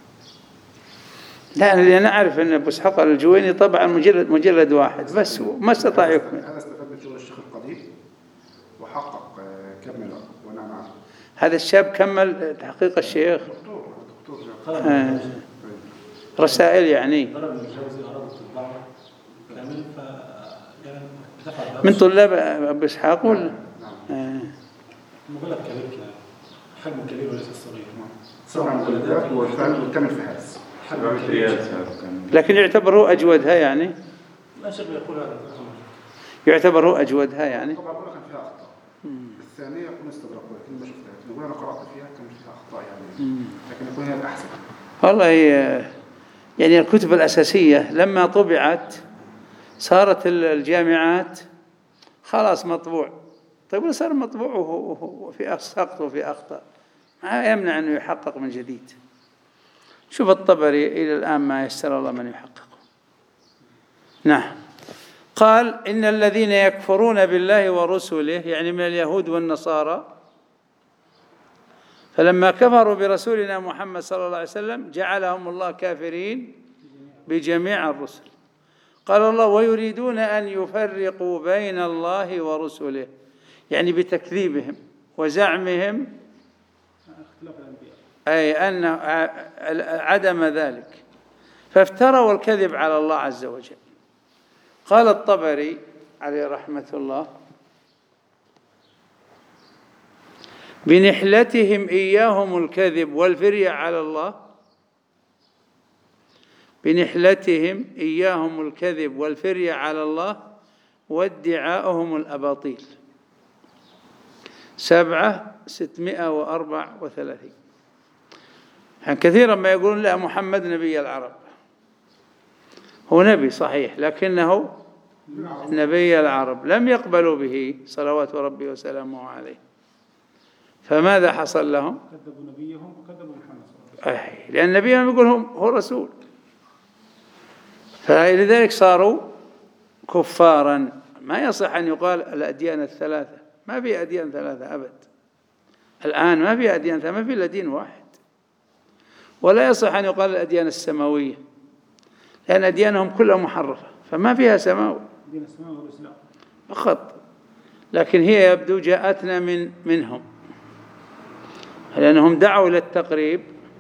لا أنا أنا أعرف أن أبو إسحاق الجويني طبعا مجلد مجلد واحد بس ما استطاع يكمل. هذا استفاد من شغل الشيخ القديم وحقق كمل وأنا معه. هذا الشاب كمل تحقيق الشيخ. دكتور دكتور آه. رسائل يعني. من طلاب أبو إسحاق ولا؟ آه. مجلد كبير حجم كبير وليس الصغير. سبع مجلدات وكمل في هذا. لكن يعتبر هو أجودها يعني. لا شك يقول هذا. يعتبر هو أجودها يعني. طبعا كان فيها أخطاء. الثانية يكون استدركوا لكن ما شفتها. لكن أنا قرأت فيها كان فيها أخطاء يعني. لكن يكون هي الأحسن. والله يعني الكتب الأساسية لما طبعت صارت الجامعات خلاص مطبوع. طيب ولا صار مطبوع وفي سقط وفي أخطاء ما يمنع أنه يحقق من جديد. شوف الطبري إلى الآن ما يسر الله من يحققه. نعم. قال إن الذين يكفرون بالله ورسله يعني من اليهود والنصارى فلما كفروا برسولنا محمد صلى الله عليه وسلم جعلهم الله كافرين بجميع الرسل. قال الله ويريدون أن يفرقوا بين الله ورسله يعني بتكذيبهم وزعمهم أي أن عدم ذلك فافتروا الكذب على الله عز وجل. قال الطبري عليه رحمة الله بنحلتهم إياهم الكذب والفرية على الله بنحلتهم إياهم الكذب والفرية على الله وادعاؤهم الأباطيل سبعة ستمائة وأربع وثلاثين. كثيرا ما يقولون لا محمد نبي العرب هو نبي صحيح لكنه نبي العرب لم يقبلوا به صلوات ربي وسلامه عليه. فماذا حصل لهم؟ كذبوا نبيهم وكذبوا محمد صلى الله عليه وسلم لأن نبيهم يقول هو رسول فلذلك صاروا كفارا. ما يصح أن يقال الأديان الثلاثة ما في أديان ثلاثة أبد. الآن ما في أديان ثلاثة ما في إلا دين واحد. ولا يصح أن يقال الأديان السماوية لأن أديانهم كلها محرفة فما فيها سماوي دين السماوي والإسلام فقط. لكن هي يبدو جاءتنا من منهم لأنهم دعوا إلى التقريب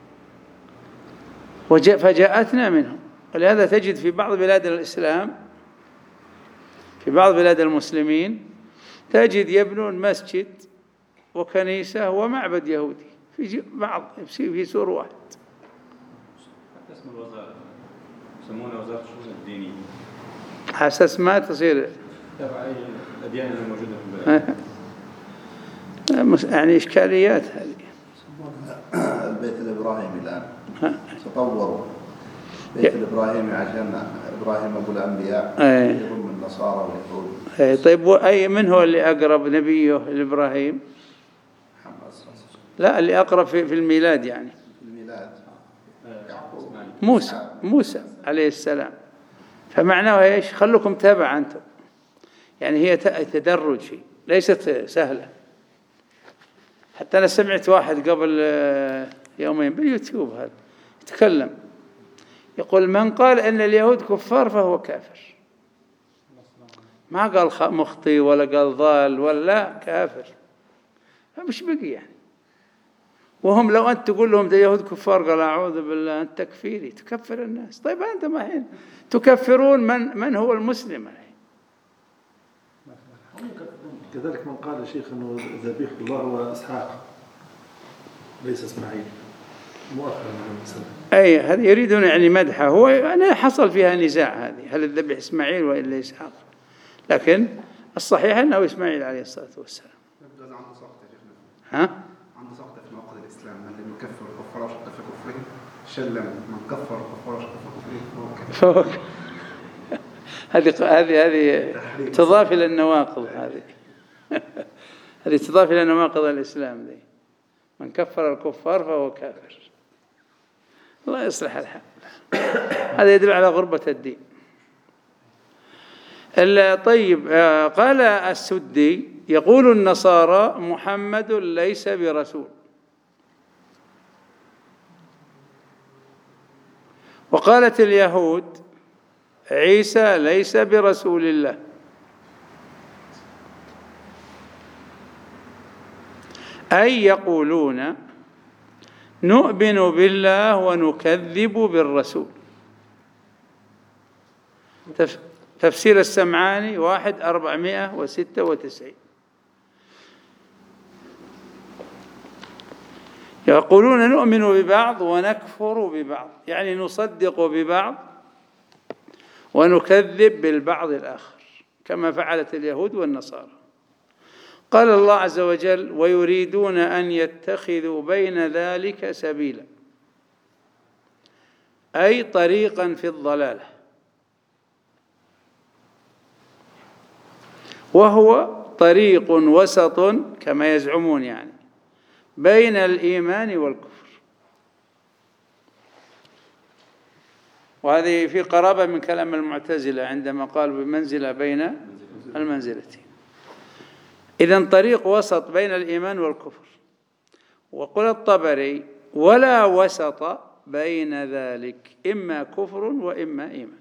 فجاءتنا منهم. ولهذا تجد في بعض بلاد الإسلام في بعض بلاد المسلمين تجد يبنون مسجد وكنيسة ومعبد يهودي في بعض في سور واحد. اسم الوزارة يسمونها وزارة الشؤون الدينية حساس ما تصير تبع الأديان الموجودة في البلد يعني إشكاليات هذه. البيت الإبراهيمي الآن تطوروا بيت الإبراهيمي عشان إبراهيم أبو الأنبياء يضم النصارى واليهود. طيب وأي من هو اللي أقرب نبيه لإبراهيم؟ لا اللي أقرب في الميلاد يعني في الميلاد موسى موسى عليه السلام. فمعناه إيش؟ خلوكم تابع أنتم يعني هي تدرجي ليست سهلة. حتى أنا سمعت واحد قبل يومين باليوتيوب هذا يتكلم يقول من قال أن اليهود كفار فهو كافر. ما قال مخطي ولا قال ضال ولا كافر فمش بقي يعني. وهم لو أنت تقول لهم ده يهود كفار قال أعوذ بالله أنت تكفيري تكفر الناس. طيب أنت ما حين تكفرون من من هو المسلم الحين. كذلك من قال شيخ أنه ذبيح الله هو إسحاق ليس إسماعيل مؤخرا من السنة. أي هذا يريدون يعني مدحه هو أنا حصل فيها نزاع هذه هل الذبح إسماعيل وإلا إسحاق. لكن الصحيح أنه إسماعيل عليه الصلاة والسلام. عنده سقط يا شيخنا. ها؟ عنده سقط في معقد الإسلام من لم يكفر كفر وشق في كفره شلم من كفر كفر وشق في كفره فهو كافر. هذه هذه هذه تضاف إلى النواقض، هذه هذه تضاف إلى نواقض الإسلام ذي. من كفر الكفار فهو كافر. الله يصلح الحال. هذا يدل على غربة الدين. طيب، قال السدي يقول النصارى محمد ليس برسول، وقالت اليهود عيسى ليس برسول الله. أي يقولون نؤمن بالله ونكذب بالرسول. تفسير السمعاني واحد أربعمائة وستة وتسعين. يقولون نؤمن ببعض ونكفر ببعض، يعني نصدق ببعض ونكذب بالبعض الآخر، كما فعلت اليهود والنصارى. قال الله عز وجل ويريدون أن يتخذوا بين ذلك سبيلا، أي طريقا في الضلالة، وهو طريق وسط كما يزعمون، يعني بين الإيمان والكفر. وهذه في قرابة من كلام المعتزلة عندما قالوا بمنزلة بين المنزلتين. إذن طريق وسط بين الإيمان والكفر. وقال الطبري ولا وسط بين ذلك، إما كفر وإما إيمان.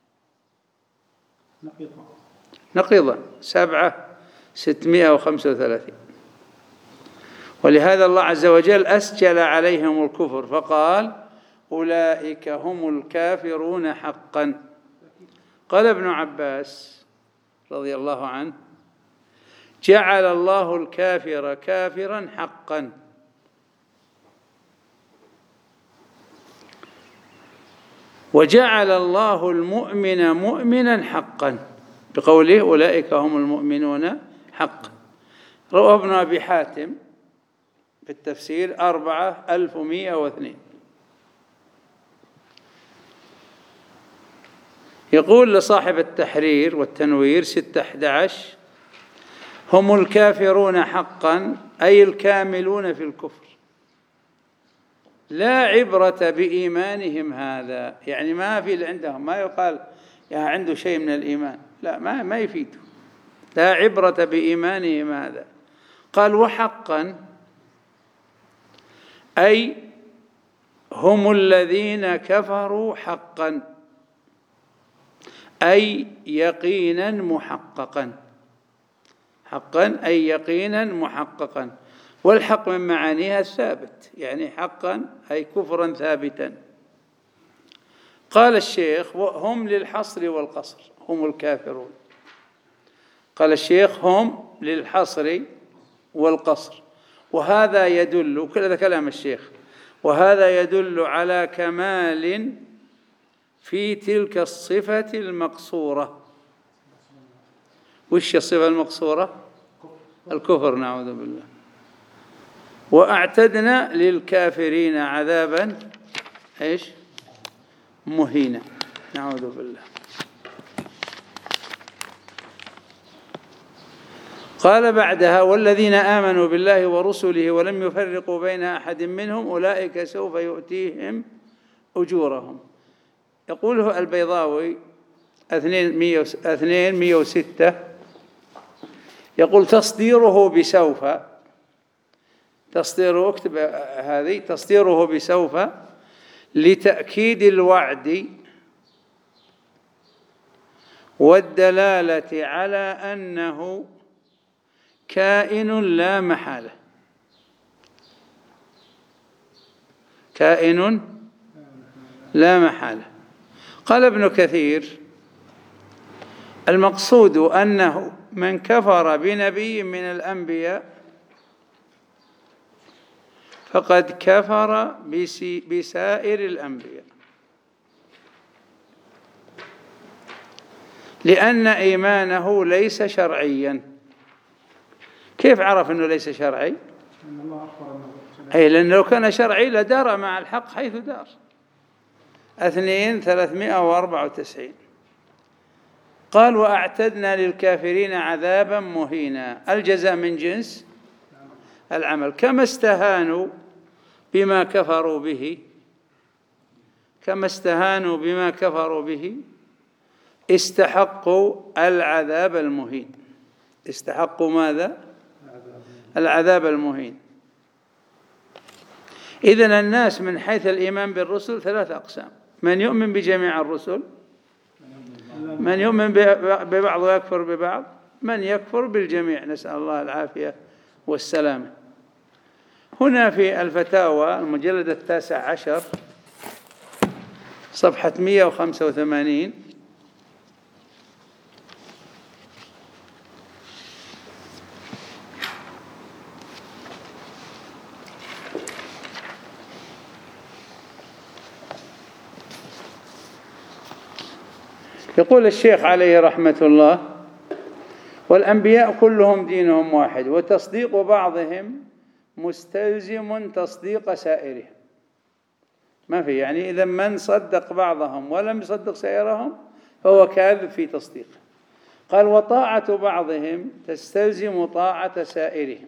نقيضا نقيضا سبعة ستمائة وخمسة وثلاثين. ولهذا الله عز وجل أسجل عليهم الكفر فقال أولئك هم الكافرون حقا. قال ابن عباس رضي الله عنه جعل الله الكافر كافرا حقا، وجعل الله المؤمن مؤمنا حقا، بقوله أولئك هم المؤمنون حقا. رواه ابن أبي حاتم في التفسير أربعة ألف ومائة واثنين. يقول لصاحب التحرير والتنوير ستة أحد عشر هم الكافرون حقا، أي الكاملون في الكفر، لا عبرة بإيمانهم هذا، يعني ما في اللي عندهم، ما يقال يا عنده شيء من الإيمان، لا، ما ما يفيده، لا عبرة بإيمانهم هذا. قال وحقا أي هم الذين كفروا حقا، أي يقينا محققا. حقا أي يقينا محققا، والحق من معانيها الثابت، يعني حقا أي كفرا ثابتا. قال الشيخ هم للحصر والقصر، هم الكافرون. قال الشيخ هم للحصر والقصر، وهذا يدل، وكل هذا كلام الشيخ، وهذا يدل على كمال في تلك الصفة المقصورة. وش الصفة المقصورة؟ الكفر، نعوذ بالله. وأعتدنا للكافرين عذابا إيش؟ مهينا، نعوذ بالله. قال بعدها والذين آمنوا بالله ورسله ولم يفرقوا بين أحد منهم أولئك سوف يؤتيهم أجورهم. يقوله البيضاوي اثنين مئة وستة، يقول تصديره بسوف، تصديره اكتب هذه، تصديره بسوف لتأكيد الوعد والدلالة على أنه كائن لا محالة، كائن لا محالة. قال ابن كثير المقصود أنه من كفر بنبي من الأنبياء فقد كفر بسائر الأنبياء، لأن إيمانه ليس شرعيا. كيف عرف أنه ليس شرعي؟ أن الله أخبر أنه أي لأن لو كان شرعي لدار مع الحق حيث دار. اثنين ثلاثمائة وأربعة وتسعين قال وأعتدنا للكافرين عذابا مهينا. الجزاء من جنس العمل. كما استهانوا بما كفروا به كما استهانوا بما كفروا به استحقوا العذاب المهين. استحقوا ماذا؟ العذاب المهين. إذن الناس من حيث الإيمان بالرسل ثلاث أقسام: من يؤمن بجميع الرسل، من يؤمن ببعض ويكفر ببعض، من يكفر بالجميع، نسأل الله العافية والسلامة. هنا في الفتاوى المجلد التاسع عشر صفحة مئة وخمسة وثمانين يقول الشيخ عليه رحمة الله: والأنبياء كلهم دينهم واحد، وتصديق بعضهم مستلزم تصديق سائرهم. ما في يعني إذا من صدق بعضهم ولم يصدق سائرهم فهو كاذب في تصديقه. قال: وطاعة بعضهم تستلزم طاعة سائرهم،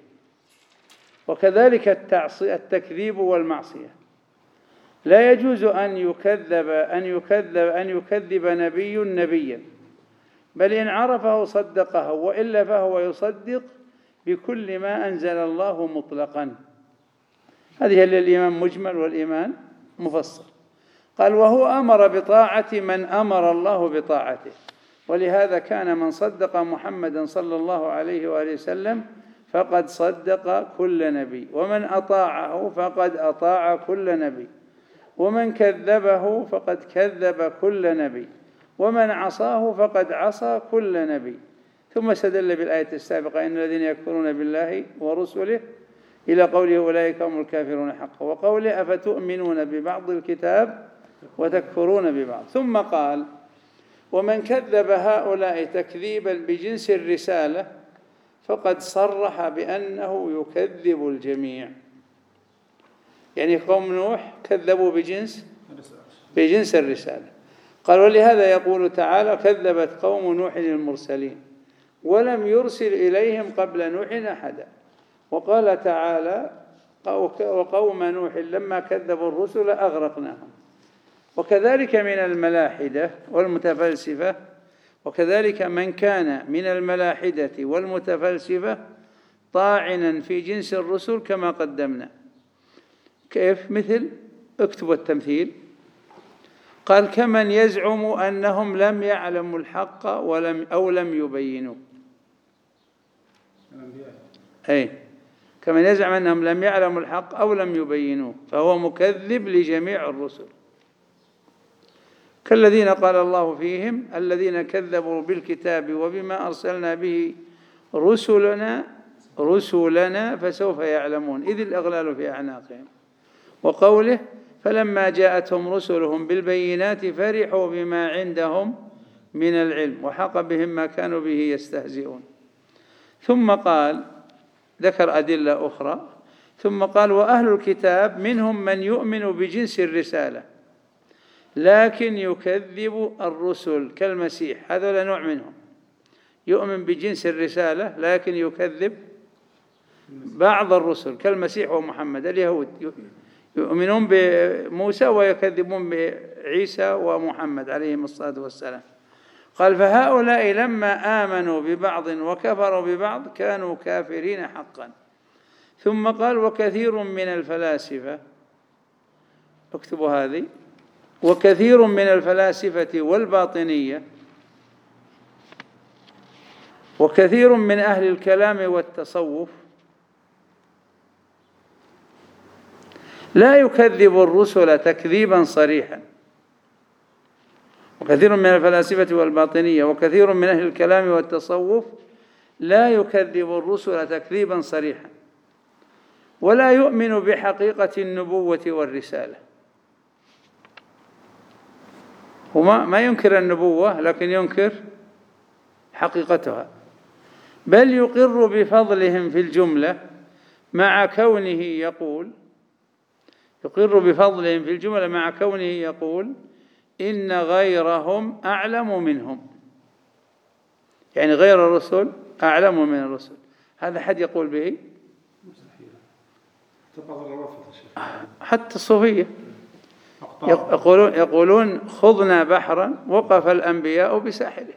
وكذلك التكذيب والمعصية. لا يجوز أن يكذب أن يكذب أن يكذب نبي نبيا، بل إن عرفه صدقه، وإلا فهو يصدق بكل ما أنزل الله مطلقا. هذه الإيمان مجمل والإيمان مفصل. قال: وهو أمر بطاعة من أمر الله بطاعته، ولهذا كان من صدق محمدا صلى الله عليه وآله وسلم فقد صدق كل نبي، ومن أطاعه فقد أطاع كل نبي، ومن كذبه فقد كذب كل نبي، ومن عصاه فقد عصى كل نبي. ثم استدل بالآية السابقة: إن الذين يكفرون بالله ورسله إلى قوله أولئك هم الكافرون حقا، وقوله أفتؤمنون ببعض الكتاب وتكفرون ببعض. ثم قال: ومن كذب هؤلاء تكذيبا بجنس الرسالة فقد صرح بأنه يكذب الجميع. يعني قوم نوح كذبوا بجنس بجنس الرسالة. قال: ولهذا يقول تعالى: كذبت قوم نوح المرسلين ولم يرسل إليهم قبل نوح أحدا. وقال تعالى: وقوم نوح لما كذبوا الرسل أغرقناهم. وكذلك من الملاحدة والمتفلسفة وكذلك من كان من الملاحدة والمتفلسفة طاعنا في جنس الرسل كما قدمنا. كيف؟ مثل اكتبوا التمثيل. قال: كمن يزعم أنهم لم يعلموا الحق ولم أو لم يبينوا. أي كمن يزعم أنهم لم يعلموا الحق أو لم يبينوه فهو مكذب لجميع الرسل، كالذين قال الله فيهم: الذين كذبوا بالكتاب وبما أرسلنا به رسلنا رسلنا فسوف يعلمون إذ الأغلال في أعناقهم. وقوله: فلما جاءتهم رسلهم بالبينات فرحوا بما عندهم من العلم وحاق بهم ما كانوا به يستهزئون. ثم قال، ذكر أدلة أخرى، ثم قال: وأهل الكتاب منهم من يؤمن بجنس الرسالة لكن يكذب الرسل كالمسيح. هذا نوع منهم يؤمن بجنس الرسالة لكن يكذب بعض الرسل كالمسيح ومحمد. اليهود يؤمنون بموسى ويكذبون بعيسى ومحمد عليهم الصلاة والسلام. قال: فهؤلاء لما آمنوا ببعض وكفروا ببعض كانوا كافرين حقا. ثم قال: وكثير من الفلاسفة، اكتبوا هذه، وكثير من الفلاسفة والباطنية وكثير من أهل الكلام والتصوف لا يكذب الرسل تكذيبا صريحا. وكثير من الفلاسفة والباطنية وكثير من أهل الكلام والتصوف لا يكذب الرسل تكذيبا صريحا، ولا يؤمن بحقيقة النبوة والرسالة. وما ما ينكر النبوة لكن ينكر حقيقتها، بل يقر بفضلهم في الجملة، مع كونه يقول يقر بفضلهم في الجملة مع كونه يقول إن غيرهم أعلم منهم، يعني غير الرسل أعلم من الرسل. هذا حد يقول به؟ حتى الصوفية يقولون يقولون خضنا بحرا وقف الأنبياء بساحله.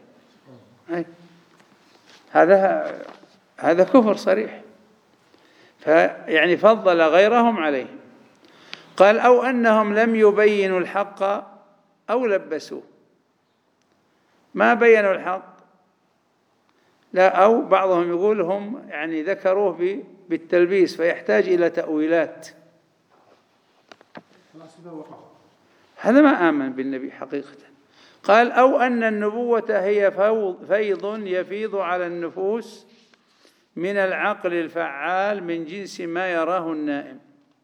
هذا هذا كفر صريح. فيعني فضل غيرهم عليهم. قال أو أنهم لم يبينوا الحق أو لبسوه، ما بينوا الحق، لا، أو بعضهم يقول هم يعني ذكروه بالتلبيس فيحتاج إلى تأويلات. هذا ما آمن بالنبي حقيقة. قال أو أن النبوة هي فيض يفيض على النفوس من العقل الفعال من جنس ما يراه النائم.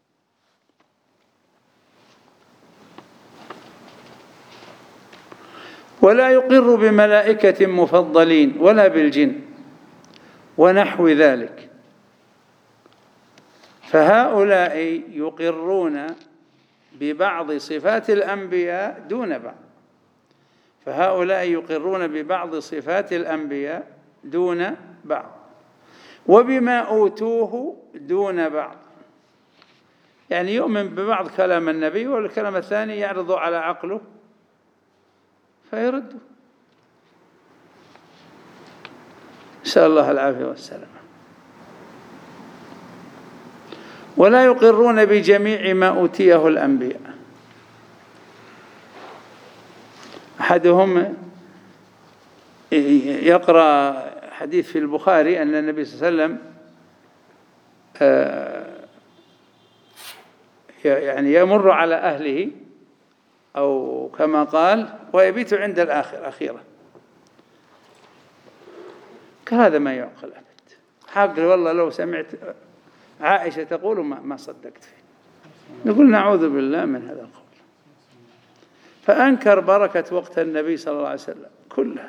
ولا يقر بملائكة مفضلين ولا بالجن ونحو ذلك، فهؤلاء يقرون ببعض صفات الأنبياء دون بعض فهؤلاء يقرون ببعض صفات الأنبياء دون بعض وبما أوتوه دون بعض، يعني يؤمن ببعض كلام النبي والكلام الثاني يعرض على عقله فيرد. نسأل الله العافية والسلامة. ولا يقرون بجميع ما أوتيه الأنبياء. أحدهم يقرأ حديث في البخاري أن النبي صلى الله عليه وسلم يعني يمر على أهله أو كما قال ويبيت عند الآخر أخيرا. كهذا ما يعقل أبد. حاقل والله لو سمعت عائشة تقول ما, ما صدقت فيه. نقول نعوذ بالله من هذا القول. فأنكر بركة وقت النبي صلى الله عليه وسلم كلها.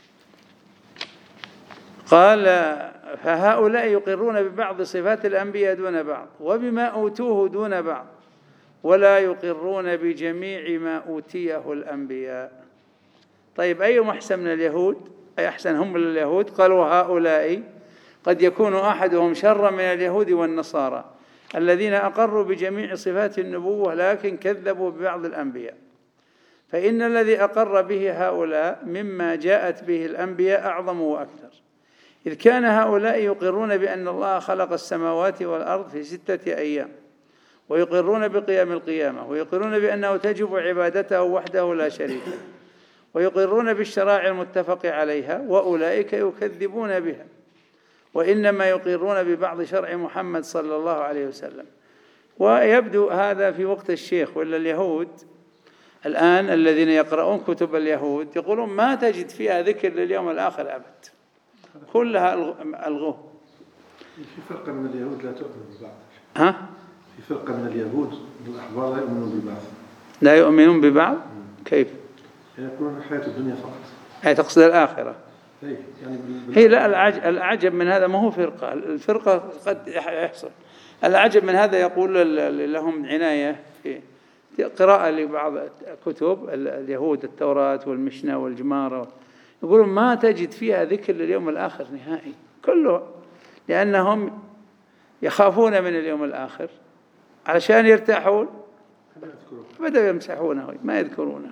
قال فهؤلاء يقرون ببعض صفات الأنبياء دون بعض وبما أوتوه دون بعض ولا يقرون بجميع ما أوتيه الأنبياء. طيب أيهم أحسن من اليهود؟ أي أحسن هم من اليهود؟ قالوا هؤلاء قد يكون أحدهم شرا من اليهود والنصارى الذين أقروا بجميع صفات النبوة لكن كذبوا ببعض الأنبياء، فإن الذي أقر به هؤلاء مما جاءت به الأنبياء أعظم وأكثر، إذ كان هؤلاء يقرون بأن الله خلق السماوات والأرض في ستة أيام ويقرون بقيام القيامة ويقرون بأنه تجب عبادته وحده لا شريك له ويقرون بالشرائع المتفق عليها، وأولئك يكذبون بها وإنما يقرون ببعض شرع محمد صلى الله عليه وسلم. ويبدو هذا في وقت الشيخ، ولا اليهود الآن الذين يقرؤون كتب اليهود يقولون ما تجد فيها ذكر لليوم الآخر أبد، كلها ألغوه. في فرقة من اليهود لا تؤمن ببعض. ها؟ في فرقة من اليهود بالأحبار لا يؤمنون ببعض. لا يؤمنون ببعض؟ كيف؟ يعني يكون حياة الدنيا فقط. أي تقصد الآخرة؟ أي يعني هي لا، العجب, العجب من هذا ما هو فرقة، الفرقة قد يحصل. العجب من هذا يقول لهم عناية في قراءة لبعض كتب اليهود التوراة والمشنة والجمارة، يقولون ما تجد فيها ذكر لليوم الآخر نهائي كله، لأنهم يخافون من اليوم الآخر علشان يرتاحون بدأوا يمسحونه ما يذكرونه.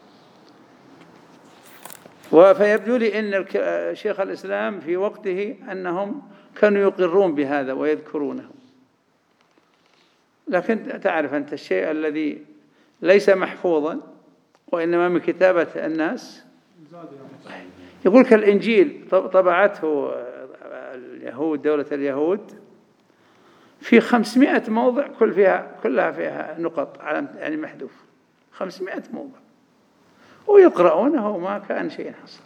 وفيبدو لي أن شيخ الإسلام في وقته أنهم كانوا يقرون بهذا ويذكرونه، لكن تعرف أنت الشيء الذي ليس محفوظا وإنما من كتابة الناس. يقول كالإنجيل طبعته اليهود دولة اليهود في خمسمائة موضع كل فيها كلها فيها نقط علم يعني محذوف، خمسمائة موضع ويقرؤونه وما كان شيء حصل.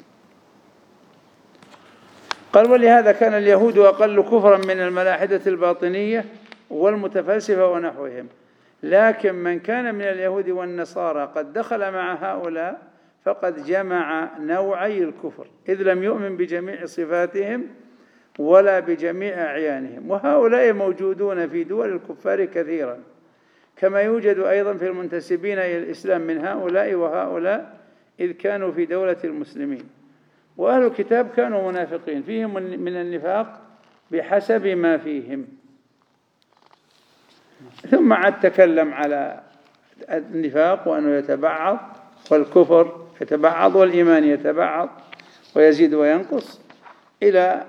قال ولهذا كان اليهود أقل كفرا من الملاحدة الباطنية والمتفلسفة ونحوهم، لكن من كان من اليهود والنصارى قد دخل مع هؤلاء فقد جمع نوعي الكفر، إذ لم يؤمن بجميع صفاتهم ولا بجميع أعيانهم، وهؤلاء موجودون في دول الكفار كثيرا كما يوجد أيضا في المنتسبين إلى الإسلام من هؤلاء وهؤلاء إذ كانوا في دولة المسلمين. وأهل الكتاب كانوا منافقين، فيهم من النفاق بحسب ما فيهم. ثم عاد تكلم على النفاق وأنه يتبعض، والكفر يتبعض، والإيمان يتبعض ويزيد وينقص، إلى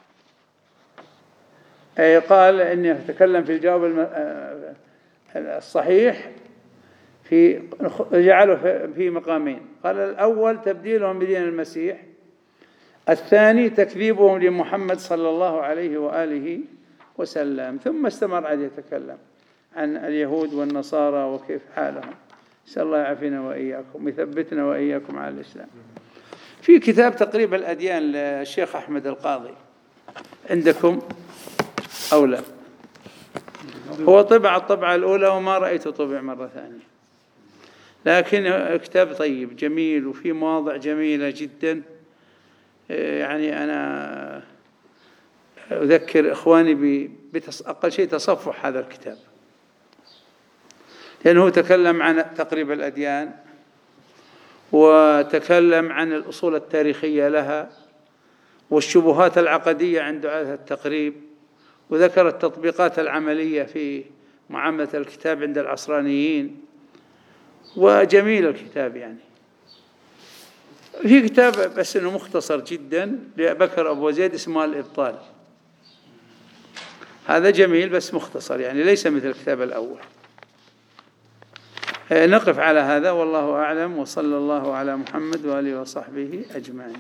أي قال إنه يتكلم في الجواب الصحيح في جعله في مقامين. قال الأول تبديلهم بدين المسيح، الثاني تكذيبهم لمحمد صلى الله عليه وآله وسلم. ثم استمر عاد يتكلم عن اليهود والنصارى وكيف حالهم. نسأل الله يعافينا وإياكم، يثبتنا وإياكم على الإسلام. في كتاب تقريب الأديان للشيخ أحمد القاضي عندكم أو لا؟ هو طبع الطبعة الأولى وما رأيته طبع مرة ثانية، لكن كتاب طيب جميل وفي مواضع جميلة جدا. يعني أنا أذكر إخواني بأقل شيء تصفح هذا الكتاب، لأنه تكلم عن تقريب الأديان، وتكلم عن الأصول التاريخية لها والشبهات العقدية عند هذا التقريب، وذكر التطبيقات العملية في معاملة الكتاب عند العصرانيين. وجميل الكتاب. يعني في كتاب بس إنه مختصر جدا لبكر أبو زيد اسمه الإبطال، هذا جميل بس مختصر، يعني ليس مثل الكتاب الأول. نقف على هذا والله أعلم، وصلى الله على محمد وآله وصحبه أجمعين.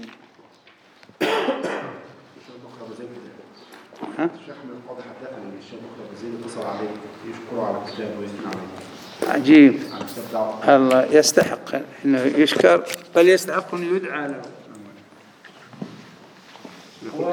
ها؟ الشيخ من القاضي حدثني الشيخ بكر أبو زيد اتصل عليه يشكره على الكتاب ويثني عليه. عجيب، الله يستحق انه يشكر، بل يستحق ان يدعى له.